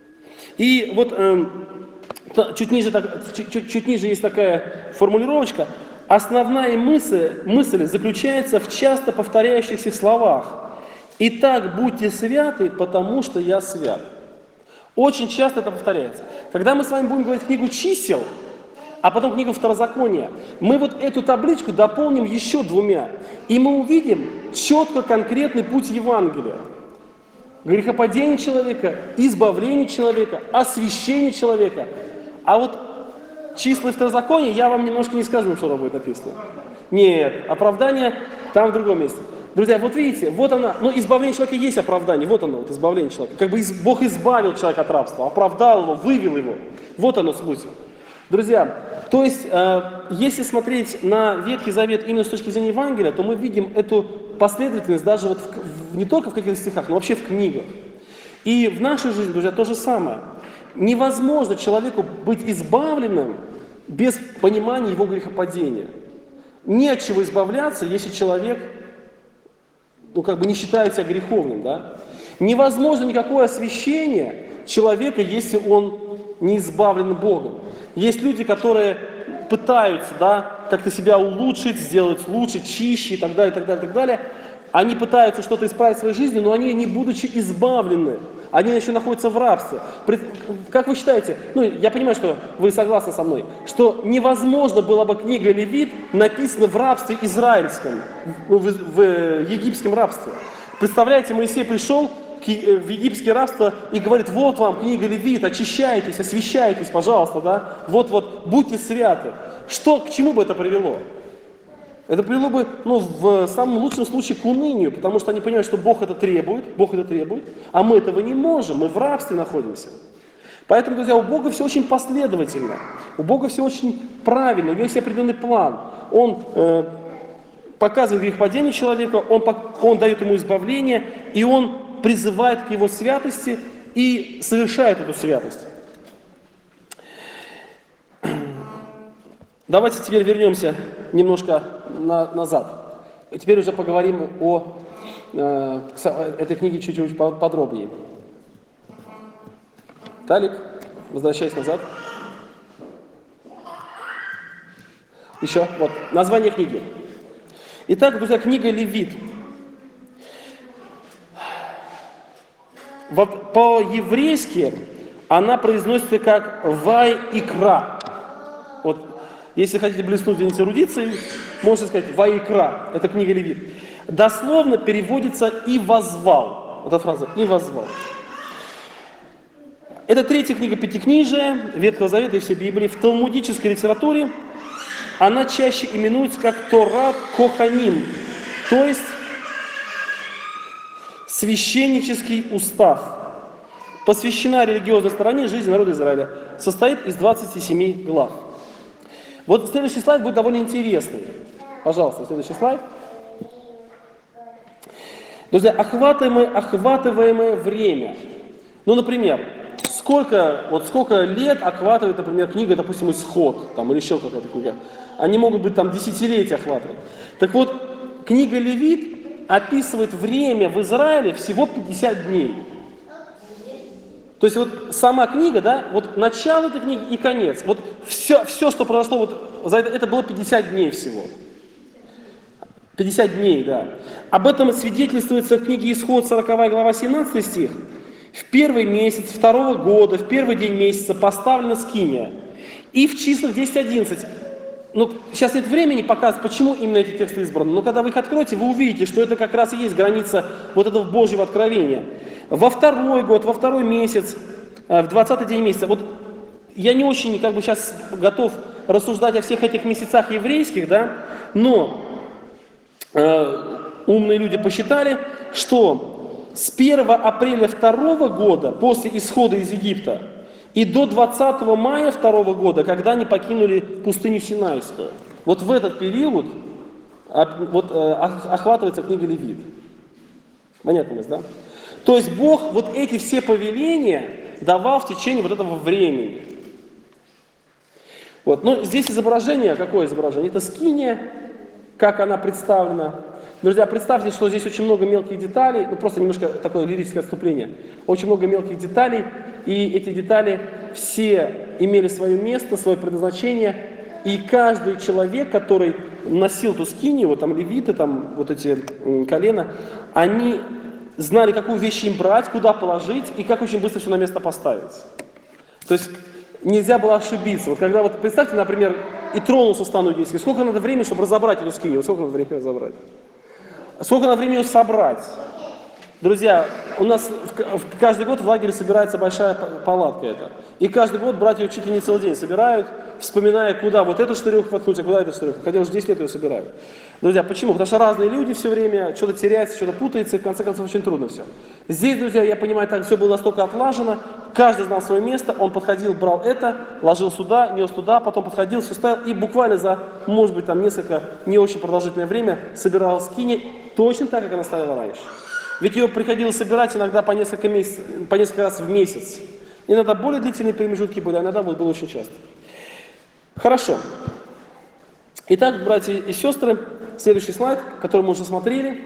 A: И вот чуть ниже есть такая формулировочка. Основная мысль заключается в часто повторяющихся словах. «Итак, будьте святы, потому что я свят». Очень часто это повторяется. Когда мы с вами будем говорить книгу чисел, а потом книгу Второзакония, мы вот эту табличку дополним еще 2. И мы увидим четко конкретный путь Евангелия. Грехопадение человека, избавление человека, освящение человека. А вот числа и Второзакония я вам немножко не скажу, что там будет написано. Нет, оправдание там в другом месте. Друзья, вот видите, вот она, избавление человека есть оправдание, вот оно, вот избавление человека. Как бы Бог избавил человека от рабства, оправдал его, вывел его. Вот оно смысл. Друзья, то есть, если смотреть на Ветхий Завет именно с точки зрения Евангелия, то мы видим эту последовательность даже вот не только в каких-то стихах, но вообще в книгах. И в нашей жизни, друзья, то же самое. Невозможно человеку быть избавленным без понимания его грехопадения. Не от чего избавляться, если человек не считает себя греховным, да? Невозможно никакое освящение человека, если он не избавлен Богом. Есть люди, которые пытаются, да, как-то себя улучшить, сделать лучше, чище и так далее, и так далее, и так далее. Они пытаются что-то исправить в своей жизни, но они, не будучи избавлены, они еще находятся в рабстве. Как вы считаете, я понимаю, что вы согласны со мной, что невозможно было бы книга Левит написана в рабстве израильском, в египетском рабстве. Представляете, Моисей пришел в египетское рабство и говорит: вот вам книга Левит, очищайтесь, освящайтесь, пожалуйста, да? Вот, будьте святы. К чему бы это привело? Это привело бы, в самом лучшем случае, к унынию, потому что они понимают, что Бог это требует, а мы этого не можем, мы в рабстве находимся. Поэтому, друзья, у Бога все очень последовательно, у Бога все очень правильно, у него есть определенный план. Он показывает грехопадение человека, он дает ему избавление, и он призывает к его святости и совершает эту святость. Давайте теперь вернемся немножко назад. И теперь уже поговорим о этой книге чуть-чуть подробнее. Талик, возвращайся назад. Еще, вот, название книги. Итак, друзья, книга Левит. По-еврейски она произносится как «Вай-икра». Вот, если хотите блеснуть где-нибудь эрудицией, можно сказать «Вай-икра». Это книга Левит. Дословно переводится «и возвал». Вот эта фраза «и возвал». Это 3-я книга Пятикнижия, Ветхого Завета и всей Библии. В талмудической литературе она чаще именуется как Торат Коханим, то есть священнический устав. Посвящена религиозной стороне жизни народа Израиля. Состоит из 27 глав. Вот следующий слайд будет довольно интересный. Пожалуйста, следующий слайд. Друзья, охватываемое время. Ну, например, сколько лет охватывает, например, книга, допустим, «Исход», там, или еще какая-то книга. Они могут быть там десятилетия охватывать. Так вот, книга «Левит» описывает время в Израиле всего 50 дней. То есть вот сама книга, да, вот начало этой книги и конец. Вот все, что произошло, вот за это было 50 дней всего. 50 дней, да. Об этом свидетельствуется в книге «Исход», 40 глава, 17 стих. В первый месяц второго года, в первый день месяца поставлена скиния. И в числах 10-11. Ну, сейчас нет времени показывать, почему именно эти тексты избраны. Но когда вы их откроете, вы увидите, что это как раз и есть граница вот этого Божьего откровения. Во второй год, во второй месяц, в 20-й день месяца. Вот я не очень сейчас готов рассуждать о всех этих месяцах еврейских, да, но умные люди посчитали, что с 1 апреля 2 года, после исхода из Египта, и до 20 мая 2 года, когда они покинули пустыню Синайскую, вот в этот период охватывается книга Левит. Понятно, да? То есть Бог вот эти все повеления давал в течение вот этого времени. Вот. Но здесь изображение, какое изображение? Это скиния, как она представлена. Друзья, представьте, что здесь очень много мелких деталей, ну просто немножко такое лирическое отступление. Очень много мелких деталей, и эти детали все имели свое место, свое предназначение. И каждый человек, который носил эту скинию, вот там левиты, там вот эти колена, они знали, какую вещь им брать, куда положить и как очень быстро все на место поставить. То есть нельзя было ошибиться. Вот когда вот представьте, например, и тронулся стан иудейский, сколько надо времени, чтобы разобрать эту скинию, сколько надо времени разобрать? Сколько надо времени ее собрать? Друзья, у нас каждый год в лагере собирается большая палатка эта. И каждый год братья чуть ли не целый день собирают, вспоминая, куда вот эту штырек воткнуть, а куда эту штырек. Хотя уже 10 лет ее собирают. Друзья, почему? Потому что разные люди все время, что-то теряется, что-то путается, и в конце концов очень трудно все. Здесь, друзья, я понимаю, так все было настолько отлажено, каждый знал свое место, он подходил, брал это, ложил сюда, нес туда, потом подходил, все ставил, и буквально за, может быть, там несколько не очень продолжительное время собирал скини точно так, как она стояла раньше. Ведь ее приходилось собирать иногда по несколько раз в месяц. Иногда более длительные промежутки были, а иногда было очень часто. Хорошо. Итак, братья и сестры, следующий слайд, который мы уже смотрели.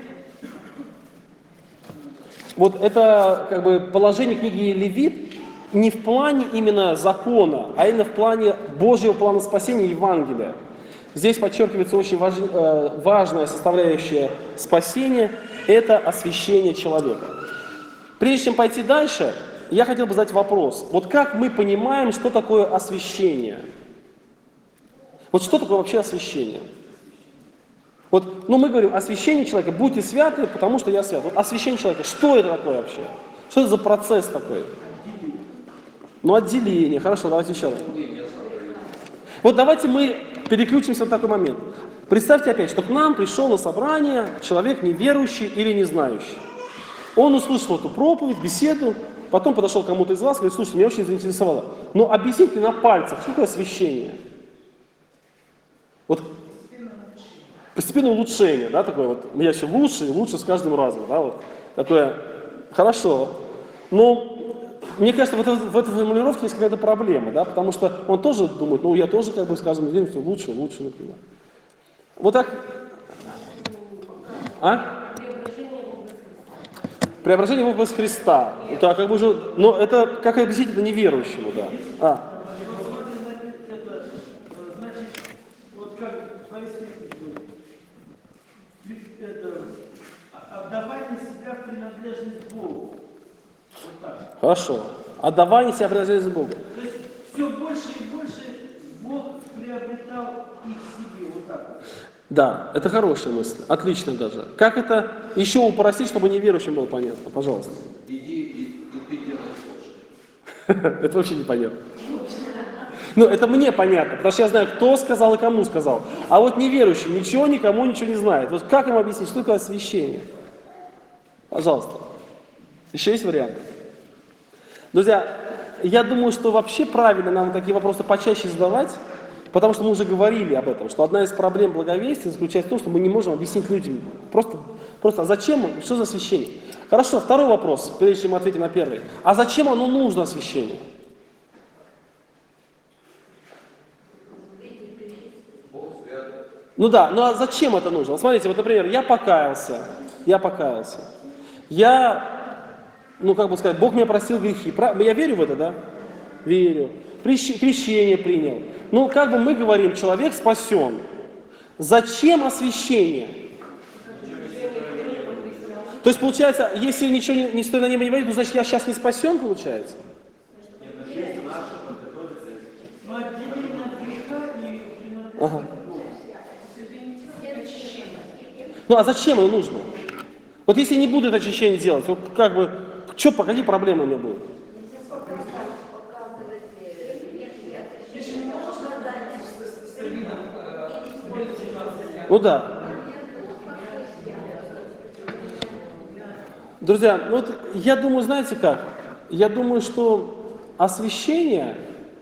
A: Вот это как бы положение книги Левит не в плане именно закона, а именно в плане Божьего плана спасения Евангелия. Здесь подчеркивается очень важная составляющая спасения – это освящение человека. Прежде чем пойти дальше, я хотел бы задать вопрос. Вот как мы понимаем, что такое освящение? Вот что такое вообще освящение? Вот, мы говорим, освящение человека, будьте святы, потому что я свят. Вот освящение человека, что это такое вообще? Что это за процесс такой? Отделение. Хорошо, давайте еще раз. Вот давайте мы переключимся на такой момент. Представьте опять, что к нам пришел на собрание человек неверующий или не знающий. Он услышал эту проповедь, беседу, потом подошел к кому-то из вас и говорит: слушайте, меня очень заинтересовало. Но объясните на пальцах, что такое освящение? Вот постепенное улучшение, да, такое вот, я все лучше и лучше с каждым разом, да, вот, такое, хорошо. Но мне кажется, в этой формулировке есть какая-то проблема, да, потому что он тоже думает, я тоже с каждым днем все лучше, например. Вот так. Преображение в образ Христа. Это как бы уже, но это как объяснить это неверующему, да.
B: Отдавайте себя в принадлежность Богу. Вот так.
A: Хорошо. Отдавание себя в принадлежность Богу.
B: То есть все больше и больше Бог приобретал их себе. Вот так вот.
A: Да, это хорошая мысль. Отлично даже. Как это еще упростить, чтобы неверующим было понятно? Пожалуйста.
C: Иди и ты делай больше.
A: Это вообще непонятно. Это мне понятно, потому что я знаю, кто сказал и кому сказал. А вот неверующим никому ничего не знает. Вот как им объяснить, что такое освящение? Пожалуйста. Еще есть варианты? Друзья, я думаю, что вообще правильно нам такие вопросы почаще задавать, потому что мы уже говорили об этом, что одна из проблем благовестия заключается в том, что мы не можем объяснить людям, просто Просто а зачем, что за освящение? Хорошо, второй вопрос, прежде чем мы ответим на первый. А зачем оно нужно, освящение? Ну да, ну а зачем это нужно? Вот смотрите, вот, например, я покаялся. Ну как бы сказать, Бог мне простил грехи. Я верю в это, да? Верю. Крещение принял. Ну как бы мы говорим, человек спасен. Зачем освящение? То есть получается, если ничего не стоит на небе не войдет, то значит я сейчас не спасен, получается?
B: Но отделение от греха и
A: Ага. Ну а зачем оно нужно? Вот если не буду это очищение делать, вот как бы, какие проблемы у меня будут? Ну да. Друзья, ну вот я думаю, знаете как? Я думаю, что освящение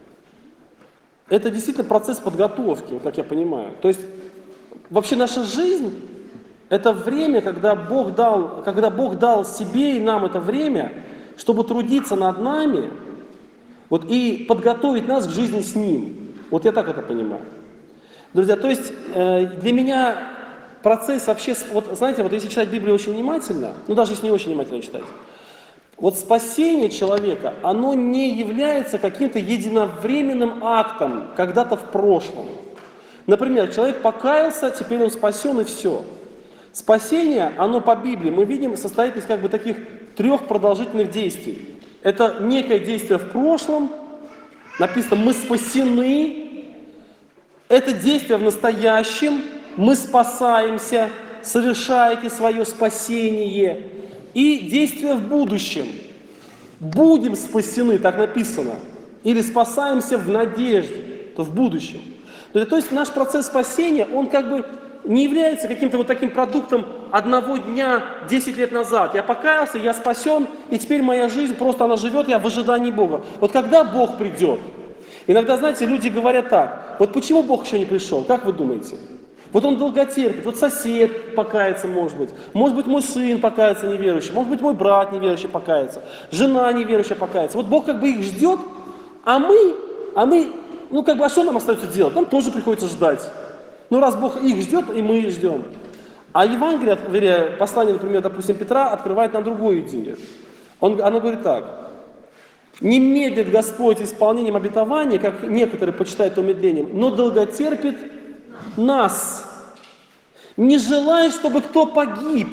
A: – это действительно процесс подготовки, как я понимаю. То есть вообще наша жизнь – это время, когда Бог дал себе и нам это время, чтобы трудиться над нами вот, и подготовить нас к жизни с Ним. Вот я так это понимаю. Друзья, то есть для меня процесс вообще, вот знаете, вот если читать Библию очень внимательно, ну даже если не очень внимательно читать, вот спасение человека, оно не является каким-то единовременным актом когда-то в прошлом. Например, человек покаялся, теперь он спасен и все. Спасение, оно по Библии, мы видим, состоит из как бы таких 3 продолжительных действий. Это некое действие в прошлом, написано «мы спасены». Это действие в настоящем, мы спасаемся, совершаете свое спасение. И действие в будущем. Будем спасены, так написано. Или спасаемся в надежде, то в будущем. То есть наш процесс спасения, он как бы не является каким-то вот таким продуктом одного дня 10 лет назад. Я покаялся, я спасен, и теперь моя жизнь просто она живет, я в ожидании Бога. Вот когда Бог придет? Иногда, знаете, люди говорят так, вот почему Бог еще не пришел, как вы думаете? Вот он долго терпит, вот сосед покается, может быть мой сын покается неверующий, может быть мой брат неверующий покается, жена неверующая покается. Вот Бог как бы их ждет, а мы, ну как бы, а что нам остается делать? Нам тоже приходится ждать. Ну раз Бог их ждет, и мы их ждем. А Евангелие, послание, например, допустим, Петра, открывает нам другую идею. Оно говорит так. Не медлит Господь исполнением обетования, как некоторые почитают умедлением, но долготерпит нас, не желает, чтобы кто погиб.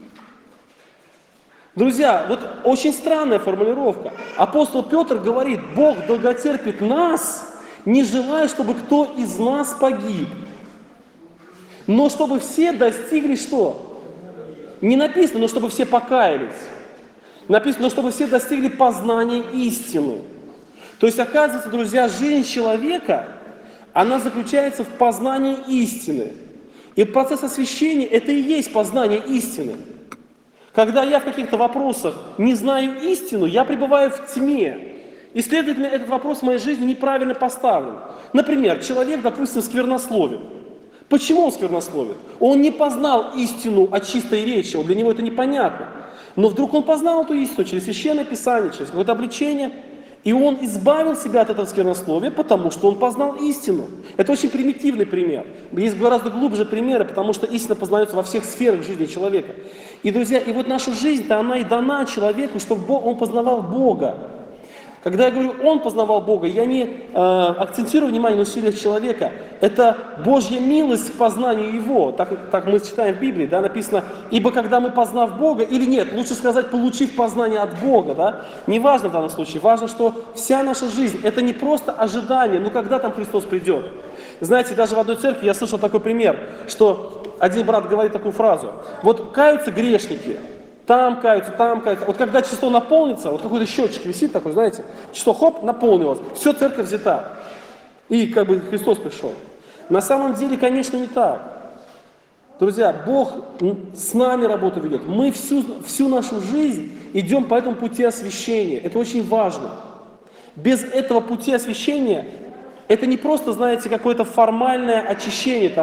A: Друзья, вот очень странная формулировка. Апостол Петр говорит, Бог долготерпит нас, не желая, чтобы кто из нас погиб. Но чтобы все достигли что? Не написано, но чтобы все покаялись. Написано, чтобы все достигли познания истины. То есть, оказывается, друзья, жизнь человека, она заключается в познании истины. И процесс освящения – это и есть познание истины. Когда я в каких-то вопросах не знаю истину, я пребываю в тьме. И, следовательно, этот вопрос в моей жизни неправильно поставлен. Например, человек, допустим, сквернословен. Почему он сквернословит? Он не познал истину о чистой речи, для него это непонятно. Но вдруг он познал эту истину через Священное Писание, через какое-то обличение, и он избавил себя от этого сквернословия, потому что он познал истину. Это очень примитивный пример. Есть гораздо глубже примеры, потому что истина познается во всех сферах жизни человека. И, друзья, и вот наша жизнь-то, она и дана человеку, чтобы он познавал Бога. Когда я говорю, он познавал Бога, я не акцентирую внимание на усилиях человека. Это Божья милость к познанию Его. Так мы читаем в Библии, да, написано, ибо когда мы, познав Бога, или нет, лучше сказать, получив познание от Бога, да, неважно в данном случае, важно, что вся наша жизнь, это не просто ожидание, ну когда там Христос придет. Знаете, даже в одной церкви я слышал такой пример, что один брат говорит такую фразу, вот каются грешники, там каются. Вот когда число наполнится, вот какой-то счетчик висит такой, знаете, число хоп, наполнилось, все, церковь взята. И как бы Христос пришел. На самом деле, конечно, не так. Друзья, Бог с нами работу ведет. Мы всю нашу жизнь идем по этому пути освящения. Это очень важно. Без этого пути освящения это не просто, знаете, какое-то формальное очищение там,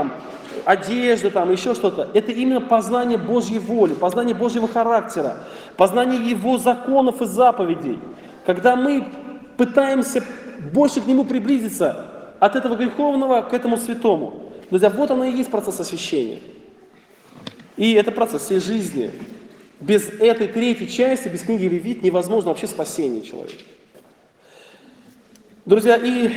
A: одежда, там, еще что-то. Это именно познание Божьей воли, познание Божьего характера, познание Его законов и заповедей. Когда мы пытаемся больше к Нему приблизиться от этого греховного к этому святому. Друзья, вот оно и есть процесс освящения. И это процесс всей жизни. Без этой третьей части, без книги Левит, невозможно вообще спасение человека. Друзья, и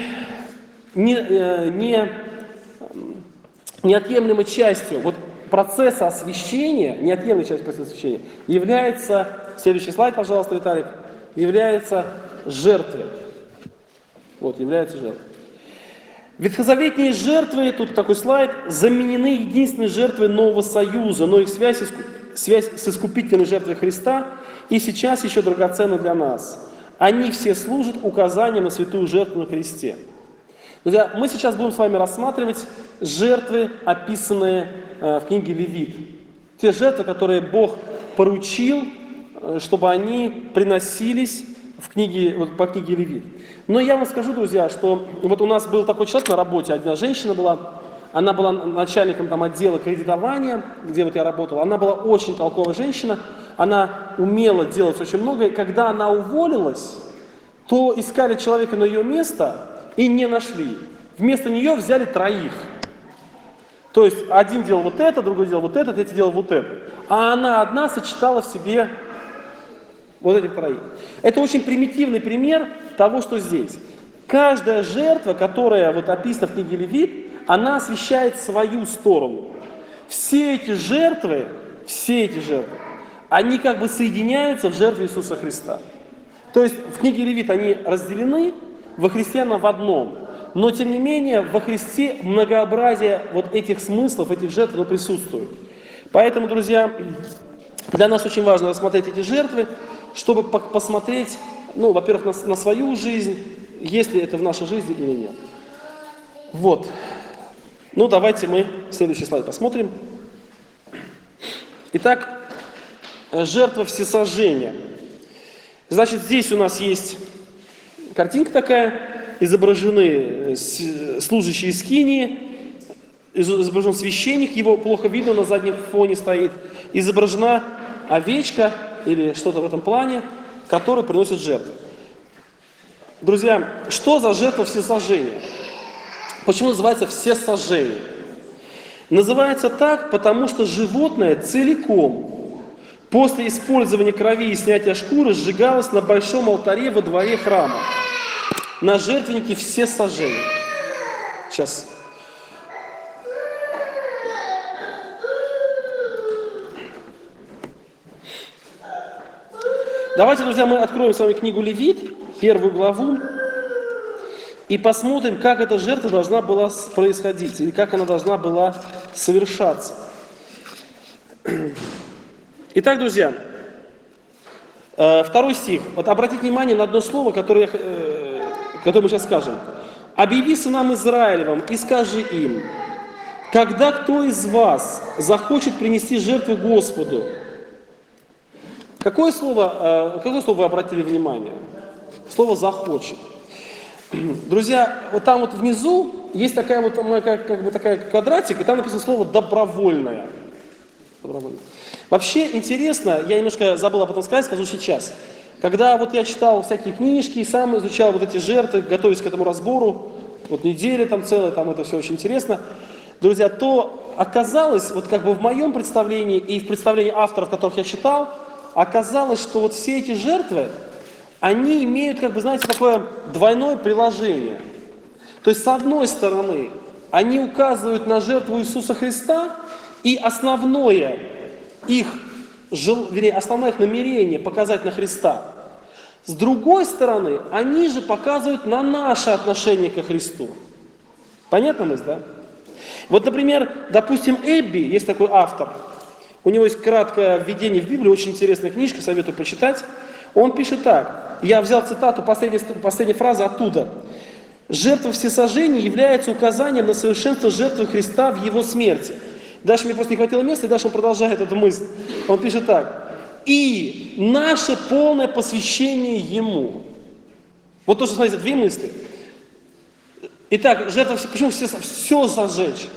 A: неотъемлемой частью вот процесса освящения, неотъемлемой частью процесса освящения является, следующий слайд, пожалуйста, Виталик, является жертвы. Вот, является жертвой. Ветхозаветные жертвы, тут такой слайд, заменены единственной жертвой Нового Союза, но их связь с искупительной жертвой Христа и сейчас еще драгоценна для нас. Они все служат указанием на святую жертву на кресте. Друзья, мы сейчас будем с вами рассматривать жертвы, описанные в книге Левит. Те жертвы, которые Бог поручил, чтобы они приносились по книге Левит. Но я вам скажу, друзья, что вот у нас был такой человек на работе, одна женщина была, она была начальником там отдела кредитования, где вот я работал, она была очень толковая женщина, она умела делать очень многое. Когда она уволилась, то искали человека на ее место и не нашли. Вместо нее взяли 3. То есть один делал вот это, другой делал вот это, третий делал вот это. А она одна сочетала в себе вот этих 3. Это очень примитивный пример того, что здесь. Каждая жертва, которая вот описана в книге Левит, она освещает свою сторону. Все эти жертвы, они как бы соединяются в жертве Иисуса Христа. То есть в книге Левит они разделены, во Христе она в одном. Но тем не менее во Христе многообразие вот этих смыслов, этих жертв, оно присутствует. Поэтому, друзья, для нас очень важно рассмотреть эти жертвы, чтобы посмотреть, во-первых, на свою жизнь, есть ли это в нашей жизни или нет. Вот. Давайте мы следующий слайд посмотрим. Итак, жертва всесожжения. Значит, здесь у нас есть картинка такая, изображены служащие скинии, изображен священник, его плохо видно, на заднем фоне стоит, изображена овечка или что-то в этом плане, который приносит жертву. Друзья, что за жертва всесожжения? Почему называется всесожжение? Называется так, потому что животное целиком после использования крови и снятия шкуры сжигалось на большом алтаре во дворе храма, на жертвеннике всесожжения. Сейчас. Давайте, друзья, мы откроем с вами книгу Левит, 1 главу, и посмотрим, как эта жертва должна была происходить, или как она должна была совершаться. Итак, друзья, 2 стих. Вот обратите внимание на одно слово, которое мы сейчас скажем. «Объяви сынам Израилевым и скажи им, когда кто из вас захочет принести жертву Господу». Какое слово вы обратили внимание? Слово «захочет». Друзья, вот там вот внизу есть такая вот такая квадратик, и там написано слово «добровольное». Вообще интересно, я немножко забыл об этом сказать, скажу сейчас. Когда вот я читал всякие книжки и сам изучал вот эти жертвы, готовясь к этому разбору, вот неделя там целая, там это все очень интересно, друзья, то оказалось, вот как бы в моем представлении и в представлении авторов, которых я читал, оказалось, что вот все эти жертвы, они имеют, как бы, знаете, такое двойное приложение. То есть, с одной стороны, они указывают на жертву Иисуса Христа, и основное их намерение показать на Христа. С другой стороны, они же показывают на наше отношение ко Христу. Понятно мысль, да? Вот, например, допустим, Эбби, есть такой автор, у него есть краткое введение в Библию, очень интересная книжка, советую почитать. Он пишет так, я взял цитату, последней фразы оттуда. «Жертва всесожжения является указанием на совершенство жертвы Христа в Его смерти». Дальше мне просто не хватило места, и дальше он продолжает эту мысль. Он пишет так. «И наше полное посвящение Ему». Вот то, что, смотрите, 2 мысли. Итак, жертва, почему все сожечь?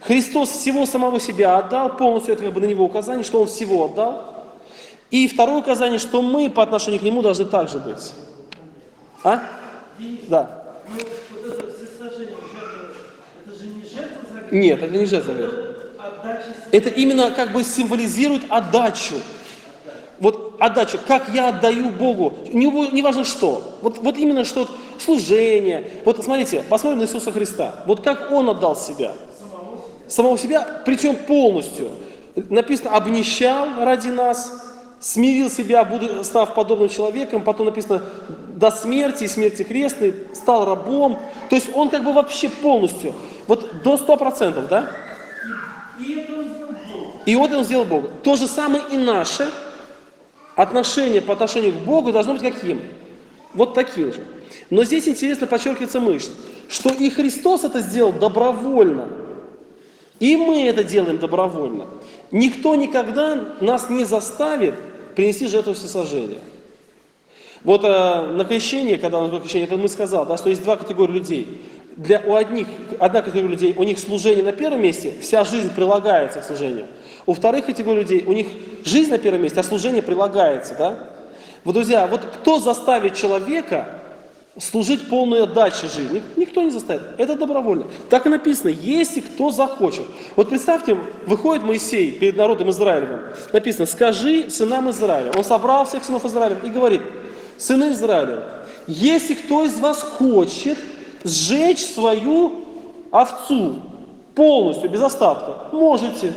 A: Христос всего самого себя отдал, полностью это как бы на него указание, что Он всего отдал. И второе указание, что мы по отношению к Нему должны так же быть. А? Да.
B: Ну, вот это всесожжение, жертва, это же не жертва за грех?
A: Нет, это не жертва.
B: Отдача себе.
A: Это именно как бы символизирует отдачу. Вот отдачу, как я отдаю Богу, не важно что, вот именно что служение. Вот смотрите, посмотрим на Иисуса Христа, вот как Он отдал себя. Самого себя, причем полностью. Написано, обнищал ради нас, смирил себя, став подобным человеком, потом написано, до смерти, смерти крестной, стал рабом. То есть Он как бы вообще полностью, вот до 100%, да?
B: И это он сделал Бог.
A: И вот Он сделал Богу. То же самое и наше отношение по отношению к Богу должно быть каким? Вот таким же. Но здесь интересно подчеркивается мысль, что и Христос это сделал добровольно, и мы это делаем добровольно. Никто никогда нас не заставит принести жертву всесожжения. Вот на крещении, когда у нас было крещение, это мы сказали, да, что есть два категории людей. Одна категория людей, у них служение на первом месте, вся жизнь прилагается к служению. У вторых категорий людей, у них жизнь на первом месте, а служение прилагается, да? Вот, друзья, вот кто заставит человека служить полной отдачей жизни? Никто не заставит. Это добровольно. Так и написано, если кто захочет. Вот представьте, выходит Моисей перед народом Израилевым. Написано, скажи сынам Израиля. Он собрал всех сынов Израиля и говорит, сыны Израиля, если кто из вас хочет сжечь свою овцу полностью, без остатка, можете.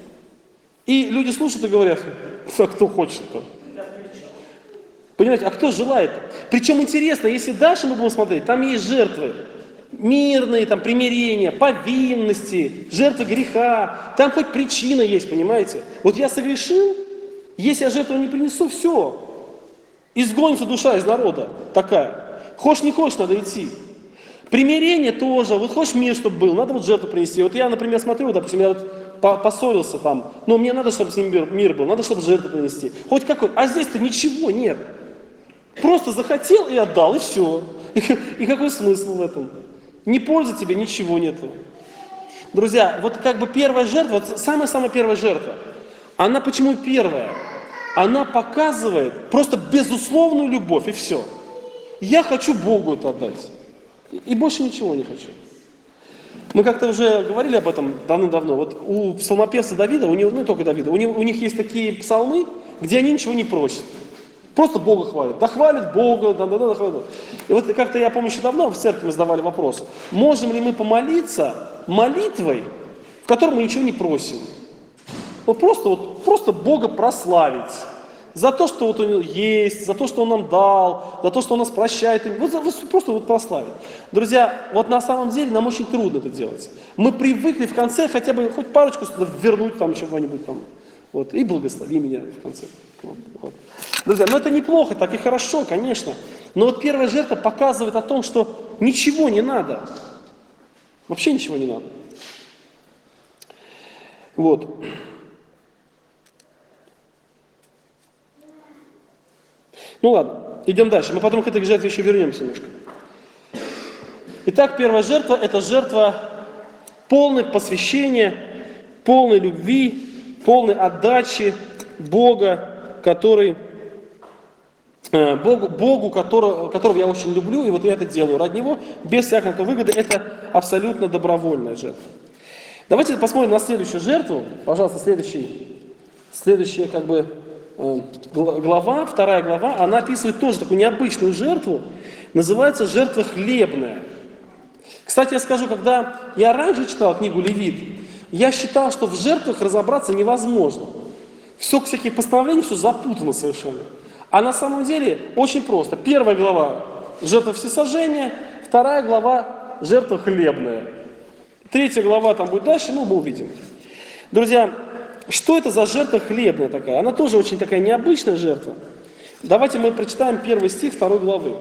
A: И люди слушают и говорят, а кто хочет-то? Понимаете, а кто желает? Причем интересно, если дальше мы будем смотреть, там есть жертвы мирные, там примирения, повинности, жертвы греха, там хоть причина есть, понимаете? Вот я согрешил, если я жертву не принесу, все, изгонится душа из народа такая. Хочешь не хочешь, надо идти. Примирение тоже, вот хочешь мир, чтобы был, надо вот жертву принести. Вот я, например, смотрю, допустим, я вот поссорился там, но мне надо, чтобы с ним мир был, надо, чтобы жертву принести. Хоть какой, а здесь-то ничего нет. Просто захотел и отдал, и все. И какой смысл в этом? Ни пользы тебе, ничего нету. Друзья, вот как бы первая жертва, вот самая-самая первая жертва, она почему первая? Она показывает просто безусловную любовь, и все. Я хочу Богу это отдать. И больше ничего не хочу. Мы как-то уже говорили об этом давно-давно. Вот у псалмопевца Давида, у него, ну не только Давида, у них есть такие псалмы, где они ничего не просят. Просто Бога хвалят. Да хвалят Бога, да хвалят. И вот как-то я помню, еще давно в церкви мы задавали вопрос, можем ли мы помолиться молитвой, в которой мы ничего не просим. Вот просто Бога прославить. За то, что вот у него есть, за то, что он нам дал, за то, что он нас прощает. Просто вот прославить. Друзья, вот на самом деле нам очень трудно это делать. Мы привыкли в конце хотя бы хоть парочку вернуть там чего-нибудь там. Вот, и благослови меня в конце. Вот. Друзья, это неплохо, так и хорошо, конечно. Но вот первая жертва показывает о том, что ничего не надо. Вообще ничего не надо. Вот. Ну ладно, идем дальше. Мы потом к этой жертве еще вернемся немножко. Итак, первая жертва – это жертва полной посвящения, полной любви, полной отдачи Бога, Богу, которого я очень люблю, и вот я это делаю ради Него, без всякой выгоды. Это абсолютно добровольная жертва. Давайте посмотрим на следующую жертву. Пожалуйста, следующая как бы глава, вторая глава, она описывает тоже такую необычную жертву, называется жертва хлебная. Кстати, я скажу, когда я раньше читал книгу Левит, я считал, что в жертвах разобраться невозможно. Все всяких постановлений, все запутано совершенно. А на самом деле очень просто. Первая глава – жертва всесожжения, вторая глава – жертва хлебная. Третья глава там будет дальше, мы увидим. Друзья, что это за жертва хлебная такая? Она тоже очень такая необычная жертва. Давайте мы прочитаем первый стих 2 главы.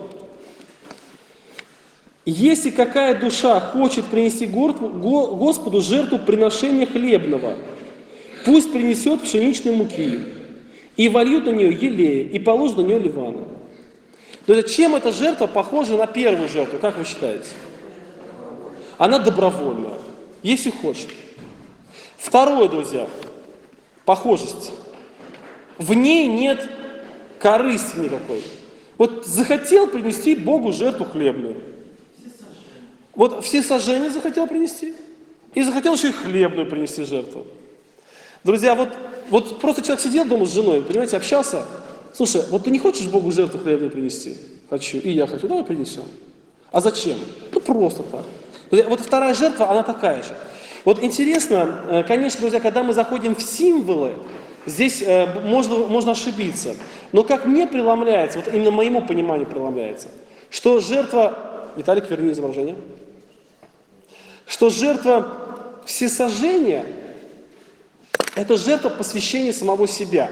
A: «Если какая душа хочет принести Господу жертву приношения хлебного, пусть принесет пшеничной муки, и вольют на нее елея, и положат на нее ливана». Друзья, чем эта жертва похожа на первую жертву, как вы считаете? Она добровольная, если хочет. Второе, друзья, похожесть. В ней нет корысти никакой. Вот захотел принести Богу жертву хлебную. Вот все сожжения захотел принести. И захотел еще и хлебную принести жертву. Друзья, вот просто человек сидел дома с женой, понимаете, общался. Слушай, вот ты не хочешь Богу жертву хлебную принести? Хочу. И я хочу. Давай принесем. А зачем? Ну просто так. Друзья, вот вторая жертва, она такая же. Вот интересно, конечно, друзья, когда мы заходим в символы, здесь можно ошибиться. Но как мне преломляется, вот именно моему пониманию преломляется, что жертва, Виталик, верни изображение, что жертва всесожжения – это жертва посвящения самого себя.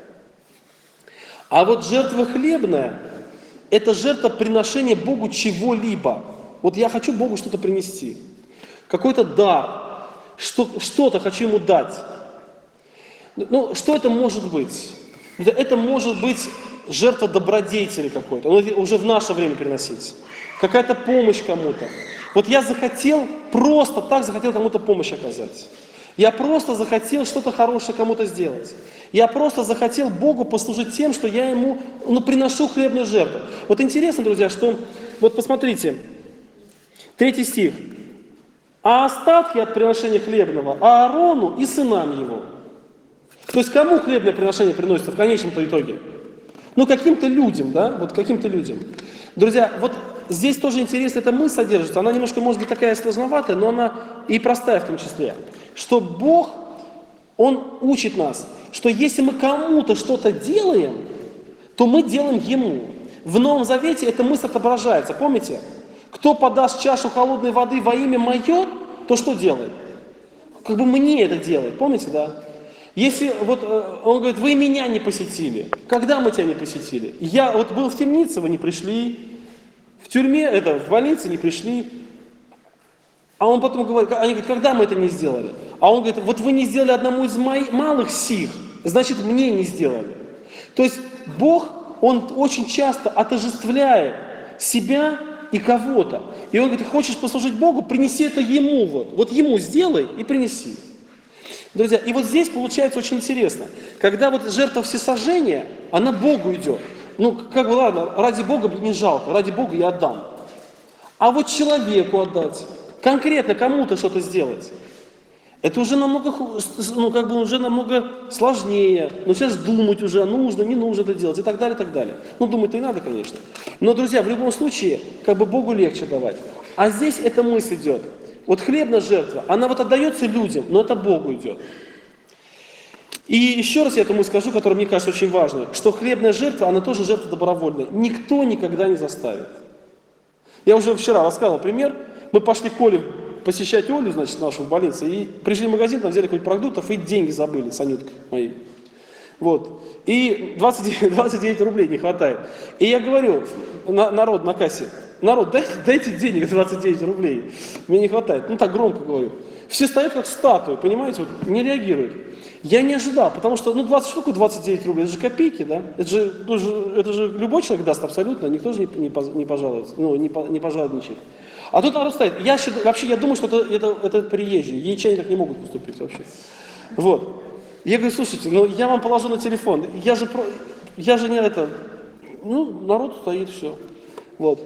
A: А вот жертва хлебная – это жертва приношения Богу чего-либо. Вот я хочу Богу что-то принести, какой-то дар, что-то хочу Ему дать. Ну, что это может быть? Это может быть жертва добродетели какой-то, уже в наше время переносить. Какая-то помощь кому-то. Вот я захотел, просто так захотел кому-то помощь оказать. Я просто захотел что-то хорошее кому-то сделать. Я просто захотел Богу послужить тем, что я Ему приношу хлебную жертву. Вот интересно, друзья, что, вот посмотрите, 3 стих. «А остатки от приношения хлебного Аарону и сынам его». То есть кому хлебное приношение приносится в конечном-то итоге? Ну, каким-то людям, да? Вот каким-то людям. Друзья, вот здесь тоже интересно, эта мысль содержится. Она немножко, может быть, такая сложноватая, но она и простая в том числе. Что Бог, Он учит нас, что если мы кому-то что-то делаем, то мы делаем Ему. В Новом Завете эта мысль отображается. Помните? Кто подаст чашу холодной воды во имя Мое, то что делает? Как бы мне это делает. Помните, да? Если вот он говорит, вы меня не посетили. Когда мы тебя не посетили? Я вот был в темнице, вы не пришли. В тюрьме, в больнице не пришли. А он потом говорит, они говорят, когда мы это не сделали? А он говорит, вот вы не сделали одному из моих малых сих, значит мне не сделали. То есть Бог, Он очень часто отождествляет себя и кого-то. И Он говорит, хочешь послужить Богу, принеси это Ему. Вот Ему сделай и принеси. Друзья, и вот здесь получается очень интересно. Когда вот жертва всесожжения, она Богу идет. Ну, как бы ладно, ради Бога не жалко, ради Бога я отдам. А вот человеку отдать, конкретно кому-то что-то сделать, это уже намного, уже намного сложнее. Но сейчас думать уже, нужно, не нужно это делать и так далее, и так далее. Ну, думать-то и надо, конечно. Но, друзья, в любом случае, как бы Богу легче давать. А здесь эта мысль идет. Вот хлебная жертва, она вот отдается людям, но это Богу идет. И еще раз я этому скажу, которое мне кажется очень важно, что хлебная жертва, она тоже жертва добровольная. Никто никогда не заставит. Я уже вчера рассказывал пример. Мы пошли к Оле посещать Олю, значит, нашу в больнице, и пришли в магазин, там взяли какой-то продуктов, и деньги забыли с Анюткой моей. Вот. И 29 рублей не хватает. И я говорю, народ на кассе, народ, дайте денег 29 рублей, мне не хватает. Ну так громко говорю. Все стоят как статуи, понимаете, вот, не реагируют. Я не ожидал, потому что, 20 штук, 29 рублей, это же копейки, да? Это же любой человек даст абсолютно, никто же не пожалуется, не пожадничает. А тут народ стоит. Я думаю, что это приезжие, яичане так не могут поступить вообще. Вот. Я говорю, слушайте, я вам положу на телефон, я же не это, народ стоит, все. Вот.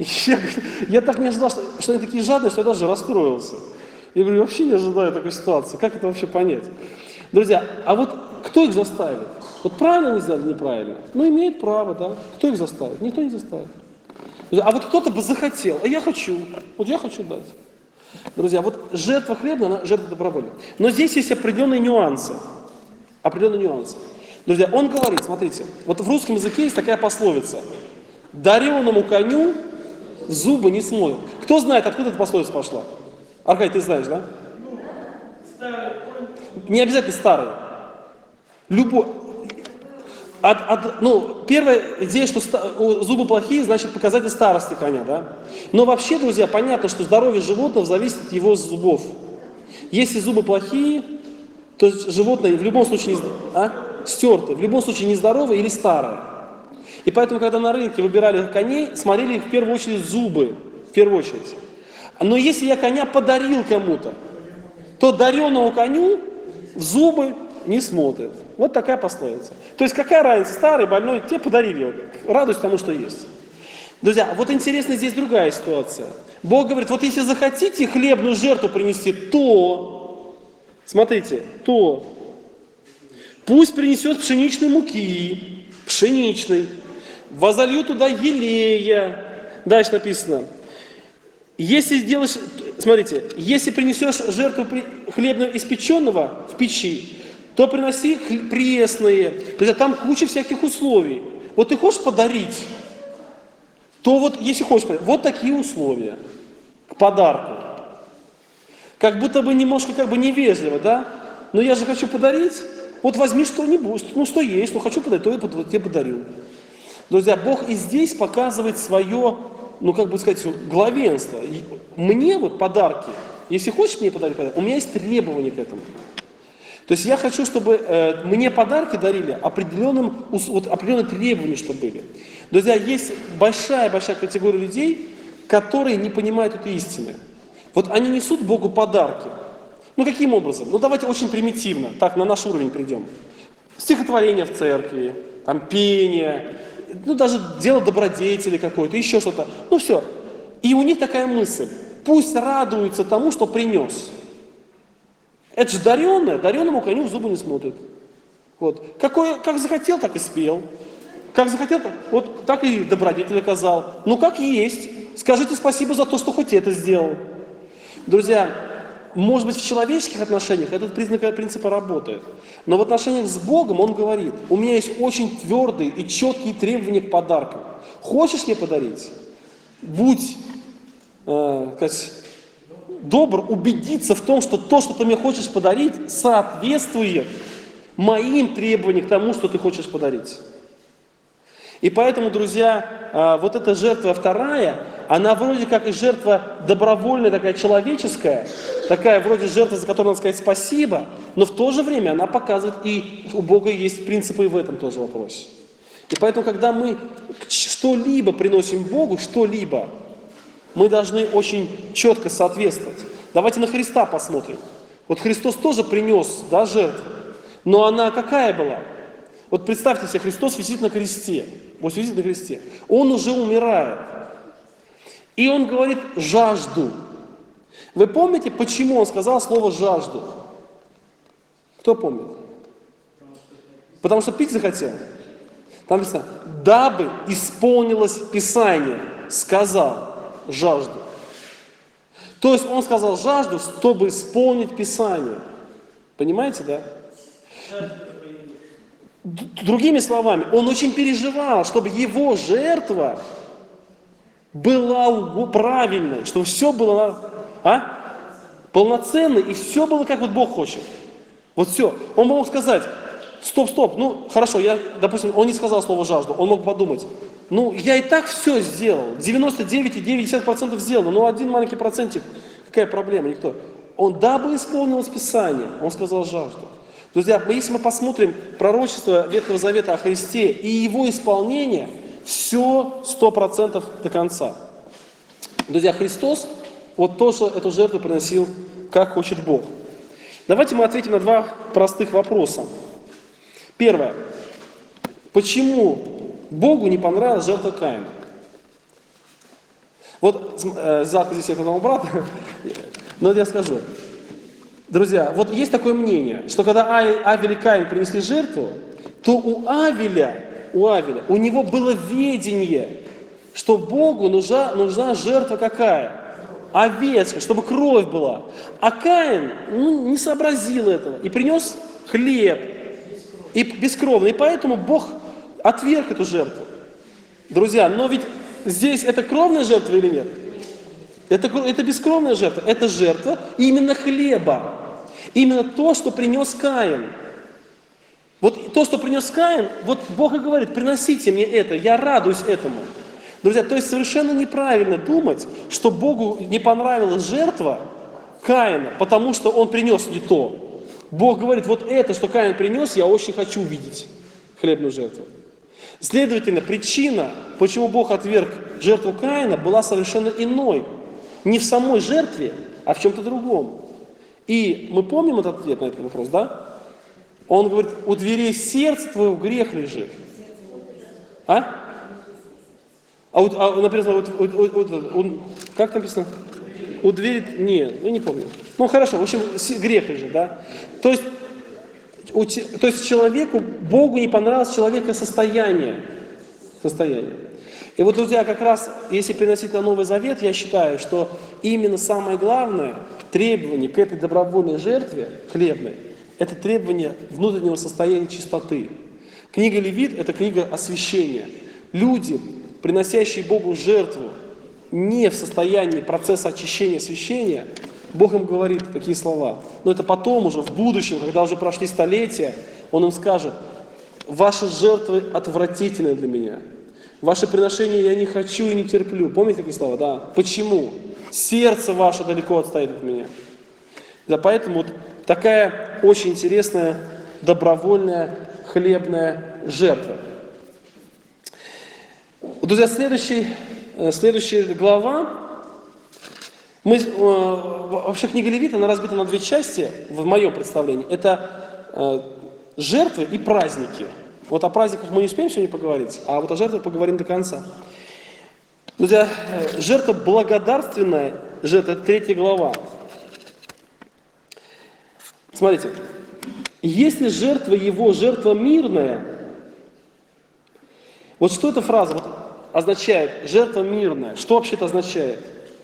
A: Я так не ожидал, что они такие жадные, что я даже расстроился. Я говорю, вообще не ожидаю такой ситуации, как это вообще понять? Друзья, а вот кто их заставит? Вот правильно они сделали, неправильно? Имеет право, да. Кто их заставит? Никто не заставит. А вот кто-то бы захотел, а я хочу дать. Друзья, вот жертва хлебная, она жертва добровольная. Но здесь есть определенные нюансы. Друзья, он говорит, смотрите, вот в русском языке есть такая пословица. Дареному коню зубы не смотрят. Кто знает, откуда эта пословица пошла? Аркадий, ты знаешь, да? Не обязательно старый. Любой. Первая идея, что зубы плохие, значит показатель старости коня, да? Но вообще, друзья, понятно, что здоровье животного зависит от его зубов. Если зубы плохие, то животное в любом случае стертое, в любом случае нездоровое или старое. И поэтому, когда на рынке выбирали коней, смотрели в первую очередь зубы, в первую очередь. Но если я коня подарил кому-то, то дареному коню в зубы не смотрит. Вот такая пословица. То есть какая разница, старый, больной, тебе подарили его. Радуйся тому, что есть. Друзья, вот интересно здесь другая ситуация. Бог говорит, вот если захотите хлебную жертву принести, то, смотрите, то пусть принесет пшеничной муки, пшеничной, возолью туда елея. Дальше написано, если сделаешь, смотрите, если принесешь жертву хлебную испеченного в печи, то приноси пресные. Друзья, там куча всяких условий. Вот ты хочешь подарить, то вот, если хочешь подарить, вот такие условия к подарку. Как будто бы немножко как бы невежливо, да? Но я же хочу подарить, вот возьми что-нибудь, ну что есть, ну хочу подарить, то я вот тебе подарю. Друзья, Бог и здесь показывает свое, ну как бы сказать, главенство. Мне вот подарки, если хочешь мне подарить подарок, у меня есть требования к этому. То есть я хочу, чтобы мне подарки дарили определенные требования, чтобы были. Друзья, есть большая-большая категория людей, которые не понимают этой истины. Вот они несут Богу подарки. Ну каким образом? Ну давайте очень примитивно, так на наш уровень придем. Стихотворение в церкви, там пение, ну даже дело добродетели какое-то, еще что-то. Ну все. И у них такая мысль, пусть радуется тому, что принес. Это же даренное, дареному коню в зубы не смотрит. Вот. Как захотел, так и спел. Как захотел, так и добродетель оказал. Ну как есть. Скажите спасибо за то, что хоть это сделал. Друзья, может быть в человеческих отношениях этот принцип работает. Но в отношениях с Богом он говорит, у меня есть очень твердые и четкие требования к подаркам. Хочешь мне подарить? Будь, добр убедиться в том, что то, что ты мне хочешь подарить, соответствует моим требованиям к тому, что ты хочешь подарить. И поэтому, друзья, вот эта жертва вторая, она вроде как и жертва добровольная, такая человеческая, такая вроде жертва, за которую надо сказать спасибо, но в то же время она показывает, и у Бога есть принципы и в этом тоже вопросе. И поэтому, когда мы что-либо приносим Богу, что-либо, мы должны очень четко соответствовать. Давайте на Христа посмотрим. Вот Христос тоже принес, да, жертву, но она какая была? Вот представьте себе, Христос висит на кресте. Вот висит на кресте. Он уже умирает. И он говорит «жажду». Вы помните, почему он сказал слово «жажду»? Кто помнит? Потому что пить захотел. Там написано «дабы исполнилось Писание», сказал «жажду». То есть он сказал «жажду», чтобы исполнить Писание. Понимаете, да? Другими словами, он очень переживал, чтобы его жертва была правильной, чтобы все было полноценно, и все было, как вот Бог хочет. Вот все. Он мог сказать, стоп, ну хорошо, допустим, он не сказал слово «жажду», он мог подумать, ну я и так все сделал, 99,9% сделал, но один маленький процентик, какая проблема, никто. Он, дабы исполнилось Писание, он сказал «жажду». Друзья, если мы посмотрим пророчество Ветхого Завета о Христе и его исполнение, все 100% до конца. Друзья, Христос вот тоже эту жертву приносил, как хочет Бог. Давайте мы ответим на два простых вопроса. Первое. Почему Богу не понравилась жертва Каина? Вот Зак здесь это брат, но я скажу. Друзья, вот есть такое мнение, что когда Авель и Каин принесли жертву, то у Авеля, у него было видение, что Богу нужна жертва какая? Овечка, чтобы кровь была. А Каин не сообразил этого и принес хлеб, и бескровный. И поэтому Бог отверг эту жертву. Друзья, но ведь здесь это кровная жертва или нет? Это бескровная жертва, это жертва именно хлеба. Именно то, что принес Каин. Вот то, что принес Каин, вот Бог и говорит, приносите мне это, я радуюсь этому. Друзья, то есть совершенно неправильно думать, что Богу не понравилась жертва Каина, потому что он принес не то. Бог говорит, вот это, что Каин принес, я очень хочу видеть, хлебную жертву. Следовательно, причина, почему Бог отверг жертву Каина, была совершенно иной. Не в самой жертве, а в чем-то другом. И мы помним этот ответ на этот вопрос, да? Он говорит, у дверей сердца твоего грех лежит. А? Написано, как написано? У двери, не помню. Ну хорошо, в общем, грех лежит, да? То есть человеку, Богу не понравилось человека состояние. И вот, друзья, как раз, если переносить на Новый Завет, я считаю, что именно самое главное требование к этой добровольной жертве хлебной, это требование внутреннего состояния чистоты. Книга Левит – это книга освящения. Люди, приносящие Богу жертву, не в состоянии процесса очищения, освящения, Бог им говорит такие слова. Но это потом уже, в будущем, когда уже прошли столетия, Он им скажет: ваши жертвы отвратительны для меня. Ваши приношения я не хочу и не терплю. Помните такие слова? Да. Почему? Сердце ваше далеко отстоит от меня. Да, поэтому вот такая очень интересная добровольная хлебная жертва. Друзья, следующая глава. Вообще книга Левит, она разбита на две части, в моем представлении. Это жертвы и праздники. Вот о праздниках мы не успеем сегодня поговорить, а вот о жертвах поговорим до конца. Друзья, жертва благодарственная, жертва, это 3 глава. Смотрите, если жертва его жертва мирная, вот что эта фраза означает, жертва мирная, что вообще это означает?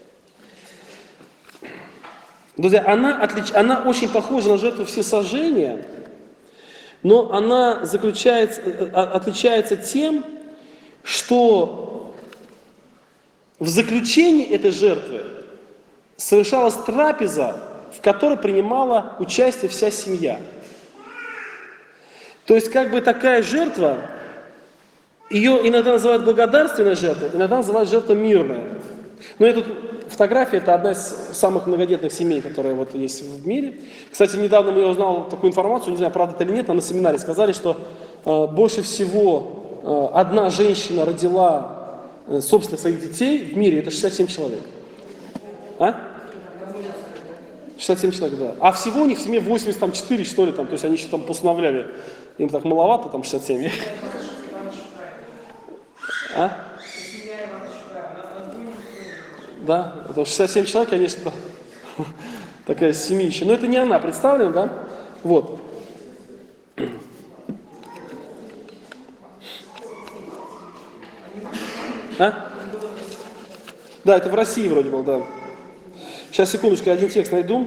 A: Друзья, она очень похожа на жертву всесожжения, но она отличается тем, что в заключении этой жертвы совершалась трапеза, в которой принимала участие вся семья. То есть как бы такая жертва, ее иногда называют благодарственной жертвой, иногда называют жертва мирная. Но эту фотография — это одна из самых многодетных семей, которые вот есть в мире. Кстати, недавно я узнал такую информацию, не знаю, правда это или нет, но на семинаре сказали, что больше всего одна женщина родила собственных своих детей в мире, это 67 человек. 67 человек, да. А всего у них в семье 84, что ли, там, то есть они еще там постановляли, им так маловато, там 67. Да, это 67 человек, конечно, такая семьища. Но это не она представлена, да? Вот. Да, это в России вроде был, да. Сейчас, секундочку, я один текст найду.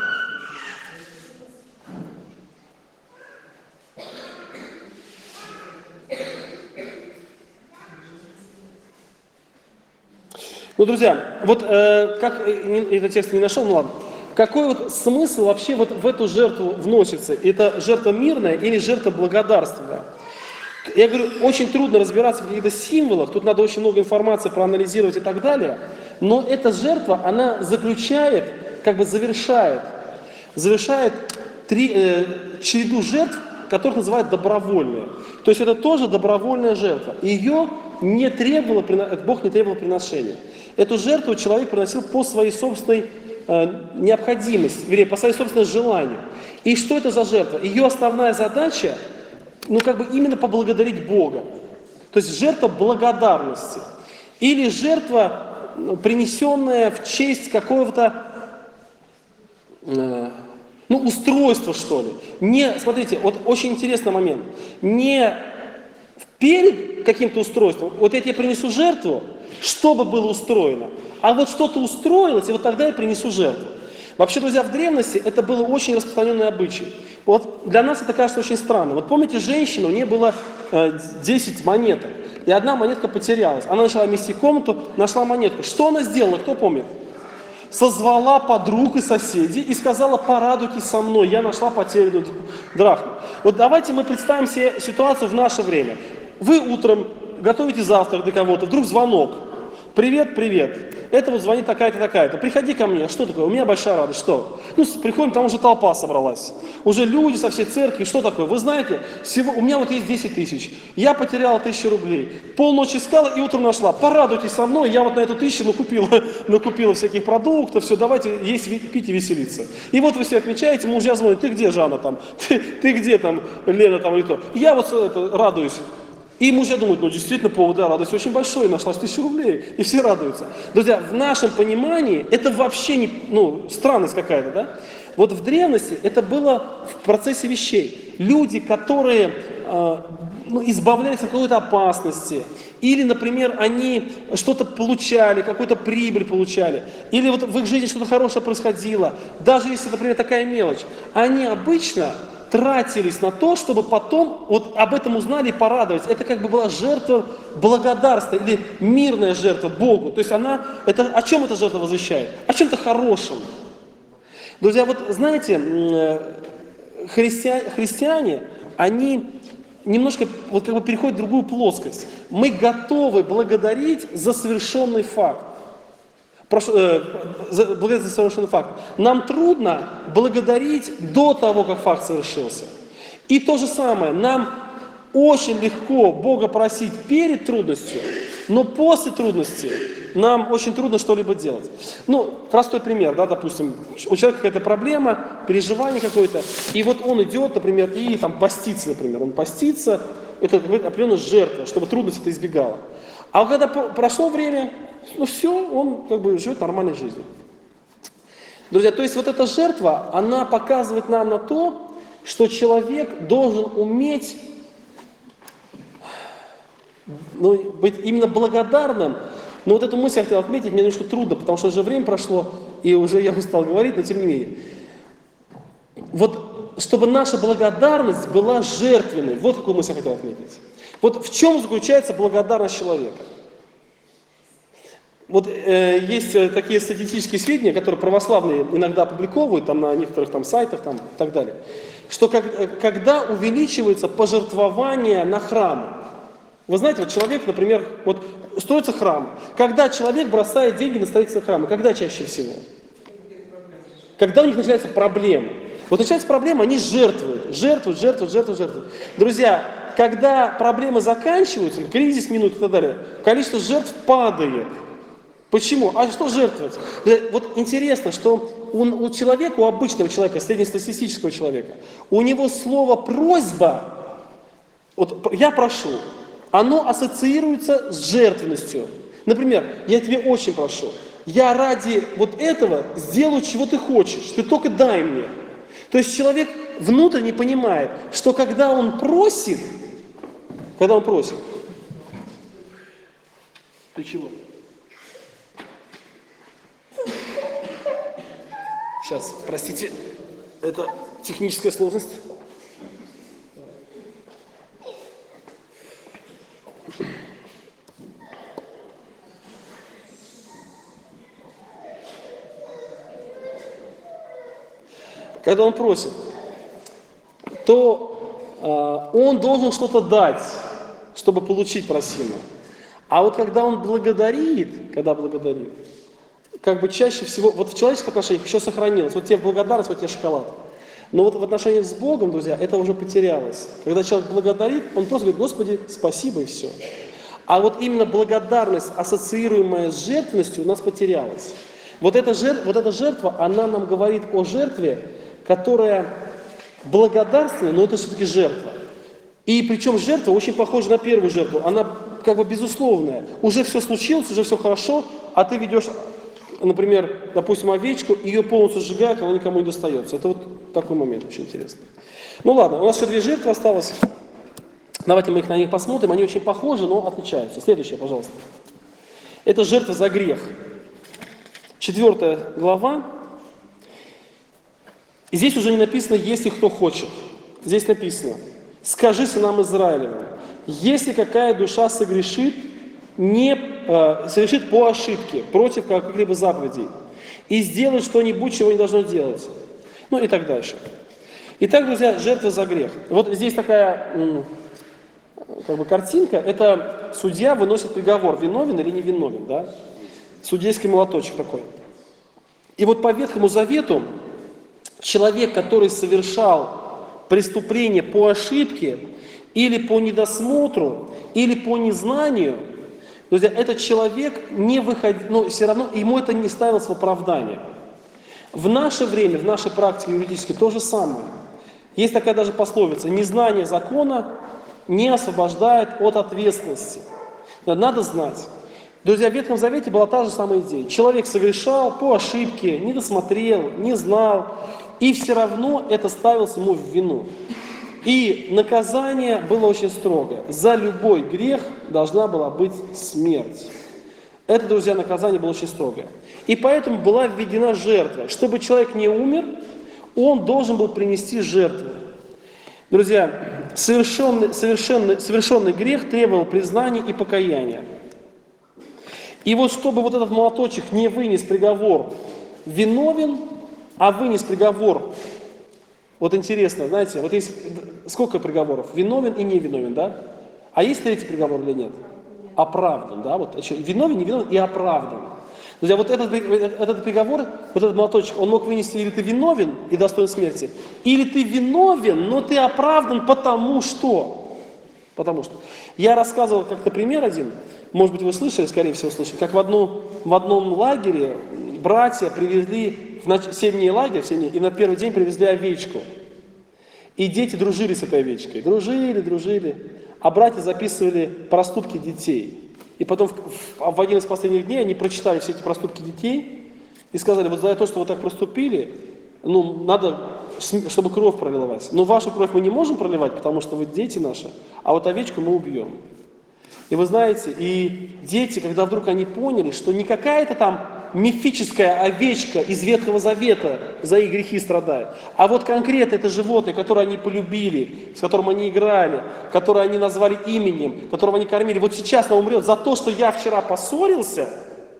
A: Ну, друзья, вот как этот текст не нашел, ну ладно. Какой вот смысл вообще вот в эту жертву вносится? Это жертва мирная или жертва благодарственная? Я говорю, очень трудно разбираться в каких-то символах, тут надо очень много информации проанализировать и так далее. Но эта жертва, она заключает, как бы завершает череду жертв, которых называют добровольные. То есть это тоже добровольная жертва. Ее Бог не требовал приношения. Эту жертву человек приносил по своей собственной необходимости, вернее, по своей собственному желанию. И что это за жертва? Ее основная задача, именно поблагодарить Бога. То есть жертва благодарности. Или жертва, принесенная в честь какого-то устройства, что ли. Смотрите, вот очень интересный момент. Не перед каким-то устройством, вот я тебе принесу жертву, чтобы было устроено. А вот что-то устроилось, и вот тогда я принесу жертву. Вообще, друзья, в древности это было очень распространенный обычай. Вот для нас это кажется очень странно. Вот помните, женщина, у нее было 10 монеток, и одна монетка потерялась. Она начала мести комнату, нашла монетку. Что она сделала, кто помнит? Созвала подруг и соседей и сказала: порадуйтесь со мной, я нашла потерянную драхму. Вот давайте мы представим себе ситуацию в наше время. Вы утром готовите завтрак для кого-то, вдруг звонок. Привет, привет. это вот звонит такая-то, такая-то, приходи ко мне, что такое, у меня большая радость, что? Ну, приходим, там уже толпа собралась, уже люди со всей церкви, что такое, вы знаете, у меня вот есть 10 тысяч, я потеряла 1000 рублей, полночи искала и утром нашла, порадуйтесь со мной, я вот на эту 1000 накупила всяких продуктов, все, давайте есть, пить и веселиться. И вот вы все отмечаете, мужья звонят, ты где, Жанна, там, ты где там, Лена, там, или то, я вот радуюсь. И мужья думают, ну действительно повод для радости очень большой, нашлась 1000 рублей, и все радуются. Друзья, в нашем понимании это вообще не, странность какая-то, да? Вот в древности это было в процессе вещей. Люди, которые избавлялись от какой-то опасности, или, например, они что-то получали, какую-то прибыль получали, или вот в их жизни что-то хорошее происходило, даже если, например, такая мелочь, они обычно тратились на то, чтобы потом вот об этом узнали и порадовались. Это как бы была жертва благодарства или мирная жертва Богу. То есть о чем эта жертва возвещает? О чем-то хорошем. Друзья, вот знаете, христиане, они немножко вот как бы переходят в другую плоскость. Мы готовы благодарить за совершенный факт. Благодарить за совершенный факт. Нам трудно благодарить до того, как факт совершился. И то же самое, нам очень легко Бога просить перед трудностью, но после трудности нам очень трудно что-либо делать. Простой пример, да, допустим, у человека какая-то проблема, переживание какое-то, и вот он идет, например, и там постится, например, он постится, это определенная жертва, чтобы трудность это избегала. А когда прошло время, все, он как бы живет нормальной жизнью. Друзья, то есть вот эта жертва, она показывает нам на то, что человек должен уметь быть именно благодарным. Но вот эту мысль я хотел отметить, мне немножко трудно, потому что уже время прошло, и уже я устал говорить, но тем не менее. Вот чтобы наша благодарность была жертвенной, вот какую мысль я хотел отметить. Вот в чем заключается благодарность человека? Вот есть такие статистические сведения, которые православные иногда опубликовывают там, на некоторых там, сайтах там, и так далее, что когда увеличивается пожертвование на храмы. Вы знаете, вот человек, например, вот строится храм. Когда человек бросает деньги на строительство храма? Когда чаще всего? Когда у них начинаются проблемы. Вот начинается проблема, они жертвуют. Друзья, когда проблемы заканчиваются, кризис минут и так далее, количество жертв падает. Почему? А что жертвовать? Вот интересно, что у человека, у обычного человека, среднестатистического человека, у него слово «просьба», вот я прошу, оно ассоциируется с жертвенностью. Например, я тебе очень прошу, я ради вот этого сделаю, чего ты хочешь, ты только дай мне. То есть человек внутренне понимает, что когда он просит, ты чего? Сейчас, простите, это техническая сложность. Когда он просит, то он должен что-то дать, чтобы получить просимое. А вот когда он благодарит, как бы чаще всего, вот в человеческих отношениях еще сохранилось, вот тебе благодарность, вот тебе шоколад. Но вот в отношениях с Богом, друзья, это уже потерялось. Когда человек благодарит, он просто говорит: Господи, спасибо и все. А вот именно благодарность, ассоциируемая с жертвенностью, у нас потерялась. Вот эта жертва, она нам говорит о жертве, которая благодарственная, но это все-таки жертва. И причем жертва очень похожа на первую жертву. Она как бы безусловная. Уже все случилось, уже все хорошо, а ты ведешь, например, допустим, овечку, ее полностью сжигают, она никому не достается. Это вот такой момент очень интересный. Ну ладно, у нас еще 2 жертвы осталось. Давайте мы на них посмотрим. Они очень похожи, но отличаются. Следующее, пожалуйста. Это жертва за грех. 4 глава. И здесь уже не написано «если кто хочет». Здесь написано: «Скажи сынам Израилевым, если какая душа совершит по ошибке против каких-либо заповедей и сделает что-нибудь, чего не должно делать». Ну и так дальше. Итак, друзья, жертва за грех. Вот здесь такая как бы картинка. Это судья выносит приговор, виновен или не виновен. Да? судейский молоточек такой. И вот по Ветхому Завету человек, который совершал преступление по ошибке, или по недосмотру, или по незнанию, друзья, этот человек не выходил, но все равно ему это не ставилось в оправдание. В наше время, в нашей практике юридической то же самое. Есть такая даже пословица: незнание закона не освобождает от ответственности. Надо знать. Друзья, в Ветхом Завете была та же самая идея. Человек совершал по ошибке, не досмотрел, не знал, и все равно это ставилось ему в вину. И наказание было очень строгое. За любой грех должна была быть смерть. Это, друзья, наказание было очень строгое. И поэтому была введена жертва. Чтобы человек не умер, он должен был принести жертву. Друзья, совершенный грех требовал признания и покаяния. И вот чтобы вот этот молоточек не вынес приговор виновен, а вынес приговор, вот интересно, знаете, вот есть сколько приговоров? Виновен и невиновен, да? А есть третий приговор или нет? Оправдан, да? Вот виновен, невиновен и оправдан. Друзья, вот этот приговор, вот этот молоточек, он мог вынести: или ты виновен и достоин смерти, или ты виновен, но ты оправдан потому что. Потому что. Я рассказывал как-то пример один, может быть, вы слышали, скорее всего, слышали, как в одном лагере братья привезли в зимний лагерь, и на первый день привезли овечку. И дети дружили с этой овечкой. Дружили. А братья записывали проступки детей. И потом в один из последних дней они прочитали все эти проступки детей и сказали: вот за то, что вы так проступили, надо, чтобы кровь пролилась. Но вашу кровь мы не можем проливать, потому что вы дети наши, а вот овечку мы убьем. И вы знаете, и дети, когда вдруг они поняли, что не какая-то там мифическая овечка из Ветхого Завета за их грехи страдает, а вот конкретно это животное, которое они полюбили, с которым они играли, которое они назвали именем, которого они кормили, вот сейчас оно умрет за то, что я вчера поссорился.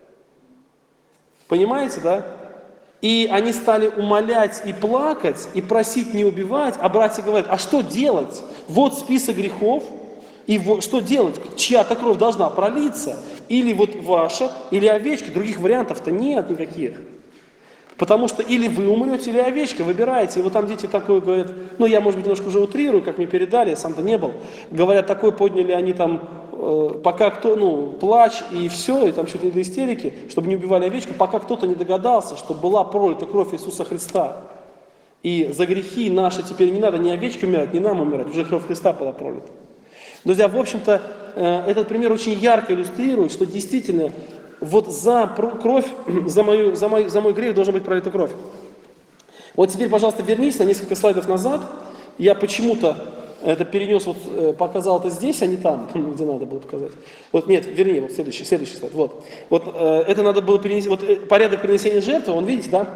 A: Понимаете, да? И они стали умолять и плакать, и просить не убивать, а братья говорят: а что делать? Вот список грехов, и вот что делать? Чья-то кровь должна пролиться, или вот ваша, или овечка, других вариантов-то нет никаких. Потому что или вы умрете, или овечка, выбираете. И вот там дети такое говорят, я, может быть, немножко уже утрирую, как мне передали, я сам-то не был. Говорят, такое подняли они там, пока плач и все, и там чуть ли до истерики, чтобы не убивали овечку, пока кто-то не догадался, что была пролита кровь Иисуса Христа. И за грехи наши теперь не надо ни овечке умирать, ни нам умирать, уже кровь Христа была пролита. Друзья, в общем-то, этот пример очень ярко иллюстрирует, что действительно вот за кровь, за мой грех должна быть пролита кровь. Вот теперь, пожалуйста, вернись на несколько слайдов назад. Я почему-то это перенес, показал это здесь, а не там, где надо было показать. Вернее, следующий слайд. Вот это надо было перенести, порядок принесения жертвы, видите, да?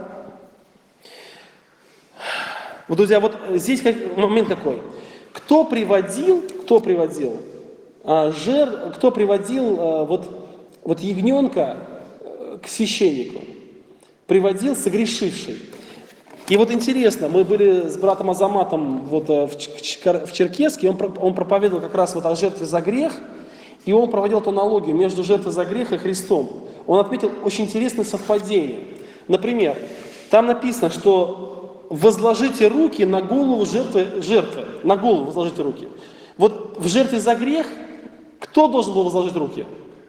A: Вот, друзья, вот здесь момент какой. Кто приводил ягненка к священнику? Приводил согрешивший. И вот интересно, мы были с братом Азаматом в Черкесске, он проповедовал как раз о жертве за грех, и он проводил эту аналогию между жертвой за грех и Христом. Он отметил очень интересное совпадение. Например, там написано, что возложите руки на голову жертвы, на голову возложите руки. Вот в жертве за грех кто должен был возложить руки?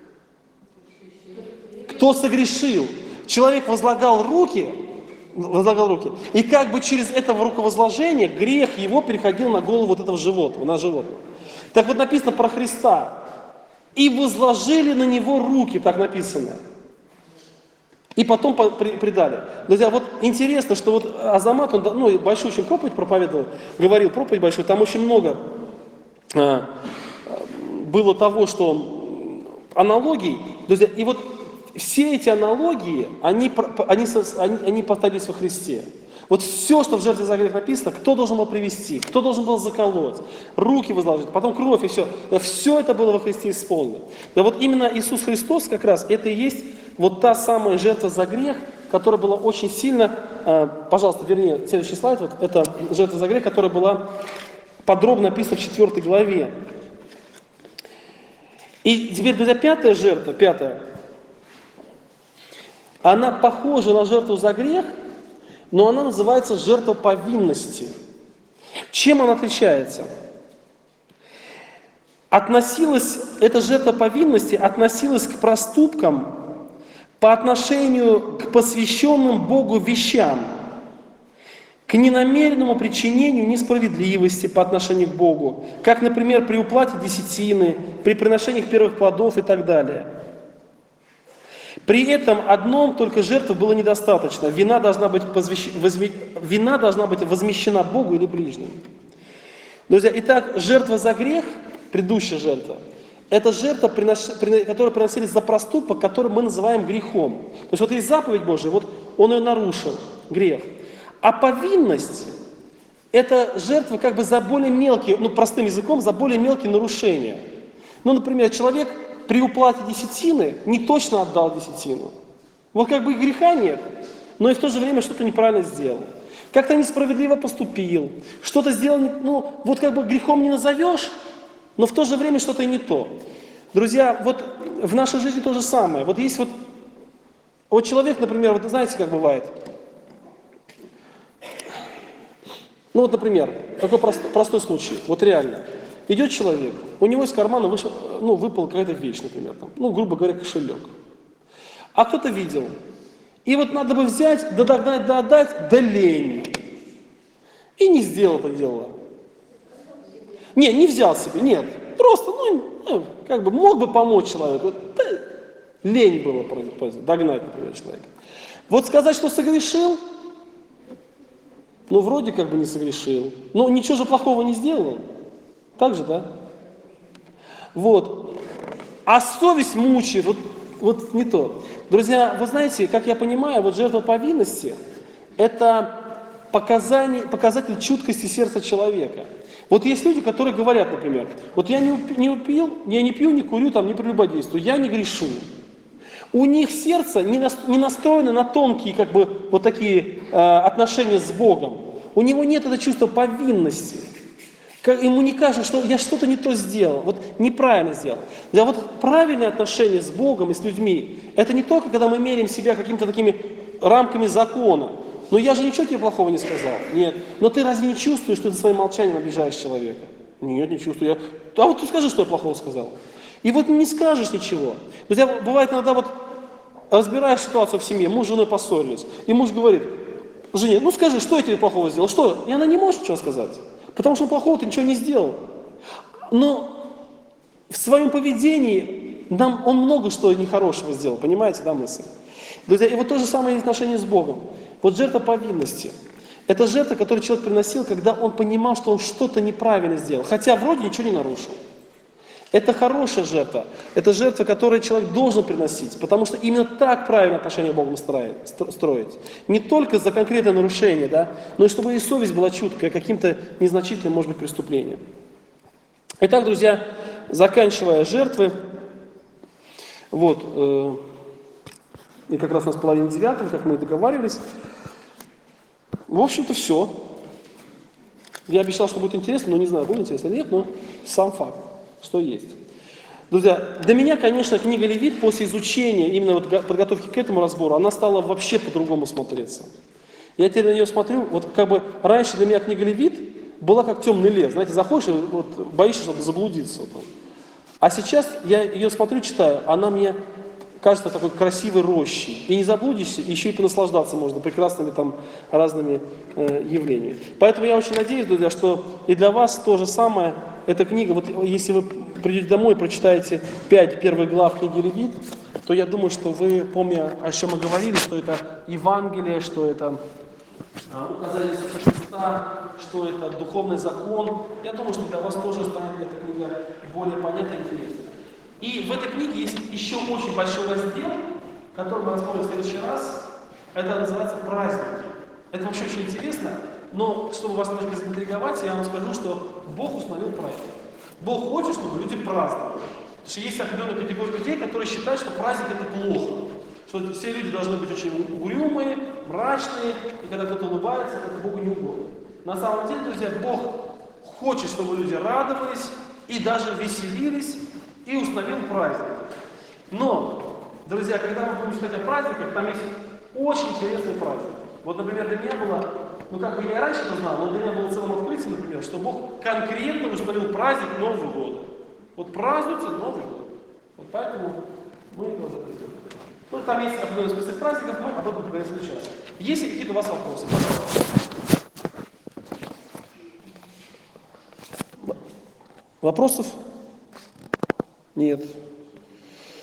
A: Кто согрешил? Человек возлагал руки, и как бы через это руковозложение грех его переходил на голову этого животного, на животное. Так вот написано про Христа. И возложили на него руки, так написано. И потом предали. Друзья, интересно, что Азамат, он большую очень проповедь проповедовал, говорил проповедь большую, там очень много было того, что аналогий. Друзья, и все эти аналогии, они повторились во Христе. Все, что в жертве за грех написано, кто должен был привести, кто должен был заколоть, руки возложить, потом кровь и все. Все это было во Христе исполнено. Да именно Иисус Христос как раз, это и есть та самая жертва за грех, которая была очень сильно, пожалуйста, вернее, следующий слайд, это жертва за грех, которая была подробно описана в 4 главе. И теперь, друзья, пятая жертва, она похожа на жертву за грех, но она называется жертва повинности. Чем она отличается? Эта жертва повинности относилась к проступкам по отношению к посвященным Богу вещам, к ненамеренному причинению несправедливости по отношению к Богу, как, например, при уплате десятины, при приношении первых плодов и так далее. При этом одном только жертвы было недостаточно. Вина должна быть возмещена Богу или ближним. Друзья, итак, жертва за грех, предыдущая жертва, это жертва, которая приносилась за проступок, который мы называем грехом. То есть вот есть заповедь Божия, вот он ее нарушил, грех. А повинность – это жертва как бы за более мелкие, простым языком, за более мелкие нарушения. Например, человек при уплате десятины не точно отдал десятину. Вот как бы и греха нет, но и в то же время что-то неправильно сделал. Как-то несправедливо поступил, что-то сделал, вот как бы грехом не назовешь, но в то же время что-то и не то. Друзья, вот в нашей жизни то же самое. Вот есть вот человек, например, вот знаете, как бывает? Например, такой простой случай, вот реально. Идет человек, у него из кармана выпала какая-то вещь, например, грубо говоря, кошелек. А кто-то видел. И вот надо бы взять, да догнать, да отдать, да лень. И не сделал это дело. Не взял себе, нет. Просто, как бы мог бы помочь человеку. Да, лень было догнать, например, человека. Вот сказать, что согрешил, вроде как бы не согрешил. Ничего же плохого не сделал. Так же, да? Вот. А совесть мучает, вот не то. Друзья, вы знаете, как я понимаю, вот жертва повинности – это показатель чуткости сердца человека. Вот есть люди, которые говорят, например, вот я не пью, не курю, не прелюбодействую, я не грешу. У них сердце не настроено на тонкие, как бы, вот такие отношения с Богом. У него нет этого чувства повинности. Ему не кажется, что я что-то не то сделал, неправильно сделал. Да вот правильное отношение с Богом и с людьми, это не только, когда мы меряем себя какими-то такими рамками закона. Я же ничего тебе плохого не сказал. Нет. Но ты разве не чувствуешь, что ты своим молчанием обижаешь человека? Нет, не чувствую. А вот ты скажи, что я плохого сказал. И не скажешь ничего. Друзья, бывает иногда разбираешь ситуацию в семье, муж с женой поссорились, и муж говорит жене, скажи, что я тебе плохого сделал, что? И она не может ничего сказать. Потому что плохого ты ничего не сделал. Но в своем поведении он много что нехорошего сделал. Понимаете, да, мысль? Друзья, и то же самое в отношении с Богом. Вот жертва повинности. Это жертва, которую человек приносил, когда он понимал, что он что-то неправильно сделал. Хотя вроде ничего не нарушил. Это хорошая жертва. Это жертва, которую человек должен приносить. Потому что именно так правильно отношение к Богу строить. Не только за конкретное нарушение, да, но и чтобы и совесть была чуткая каким-то незначительным, может быть, преступлением. Итак, друзья, заканчивая жертвы, и как раз у нас половина 9, как мы и договаривались. В общем-то, все. Я обещал, что будет интересно, но не знаю, будет интересно или нет, но сам факт, что есть. Друзья, для меня, конечно, книга Левит после изучения, именно подготовки к этому разбору, она стала вообще по-другому смотреться. Я теперь на нее смотрю, раньше для меня книга Левит была как темный лес. Знаете, заходишь и боишься, чтобы заблудиться. А сейчас я ее смотрю, читаю, она мне кажется такой красивой рощей. И не заблудишься, еще и понаслаждаться можно прекрасными разными явлениями. Поэтому я очень надеюсь, друзья, что и для вас то же самое. Эта книга, если вы придете домой и прочитаете 5 первых глав книги Левит, то я думаю, что вы, помня, о чем мы говорили, что это Евангелие, что это указание Иисуса Христа, что это духовный закон, я думаю, что для вас тоже станет эта книга более понятной и интересной. И в этой книге есть еще очень большой раздел, который мы рассмотрим в следующий раз. Это называется «Праздники». Это вообще очень интересно, но чтобы вас немножко заинтриговать, я вам скажу, что Бог установил праздник. Бог хочет, чтобы люди праздновали. Потому что есть определенная категория людей, которые считают, что праздник это плохо. Что все люди должны быть очень угрюмые, мрачные, и когда кто-то улыбается, это Богу не угодно. На самом деле, друзья, Бог хочет, чтобы люди радовались и даже веселились, и установил праздник. Но Друзья, когда мы будем читать о праздниках, там есть очень интересный праздник. Вот, например, для меня было, ну как бы я и раньше это знал, но для меня было целым открытием, например, что Бог конкретно установил праздник Нового года. Вот празднуйте Новый год. Вот поэтому мы его запретим. Ну, там есть определенный список праздников, мы об этом поговорим сейчас. Есть ли какие-то у вас вопросы? Вопросов? Нет.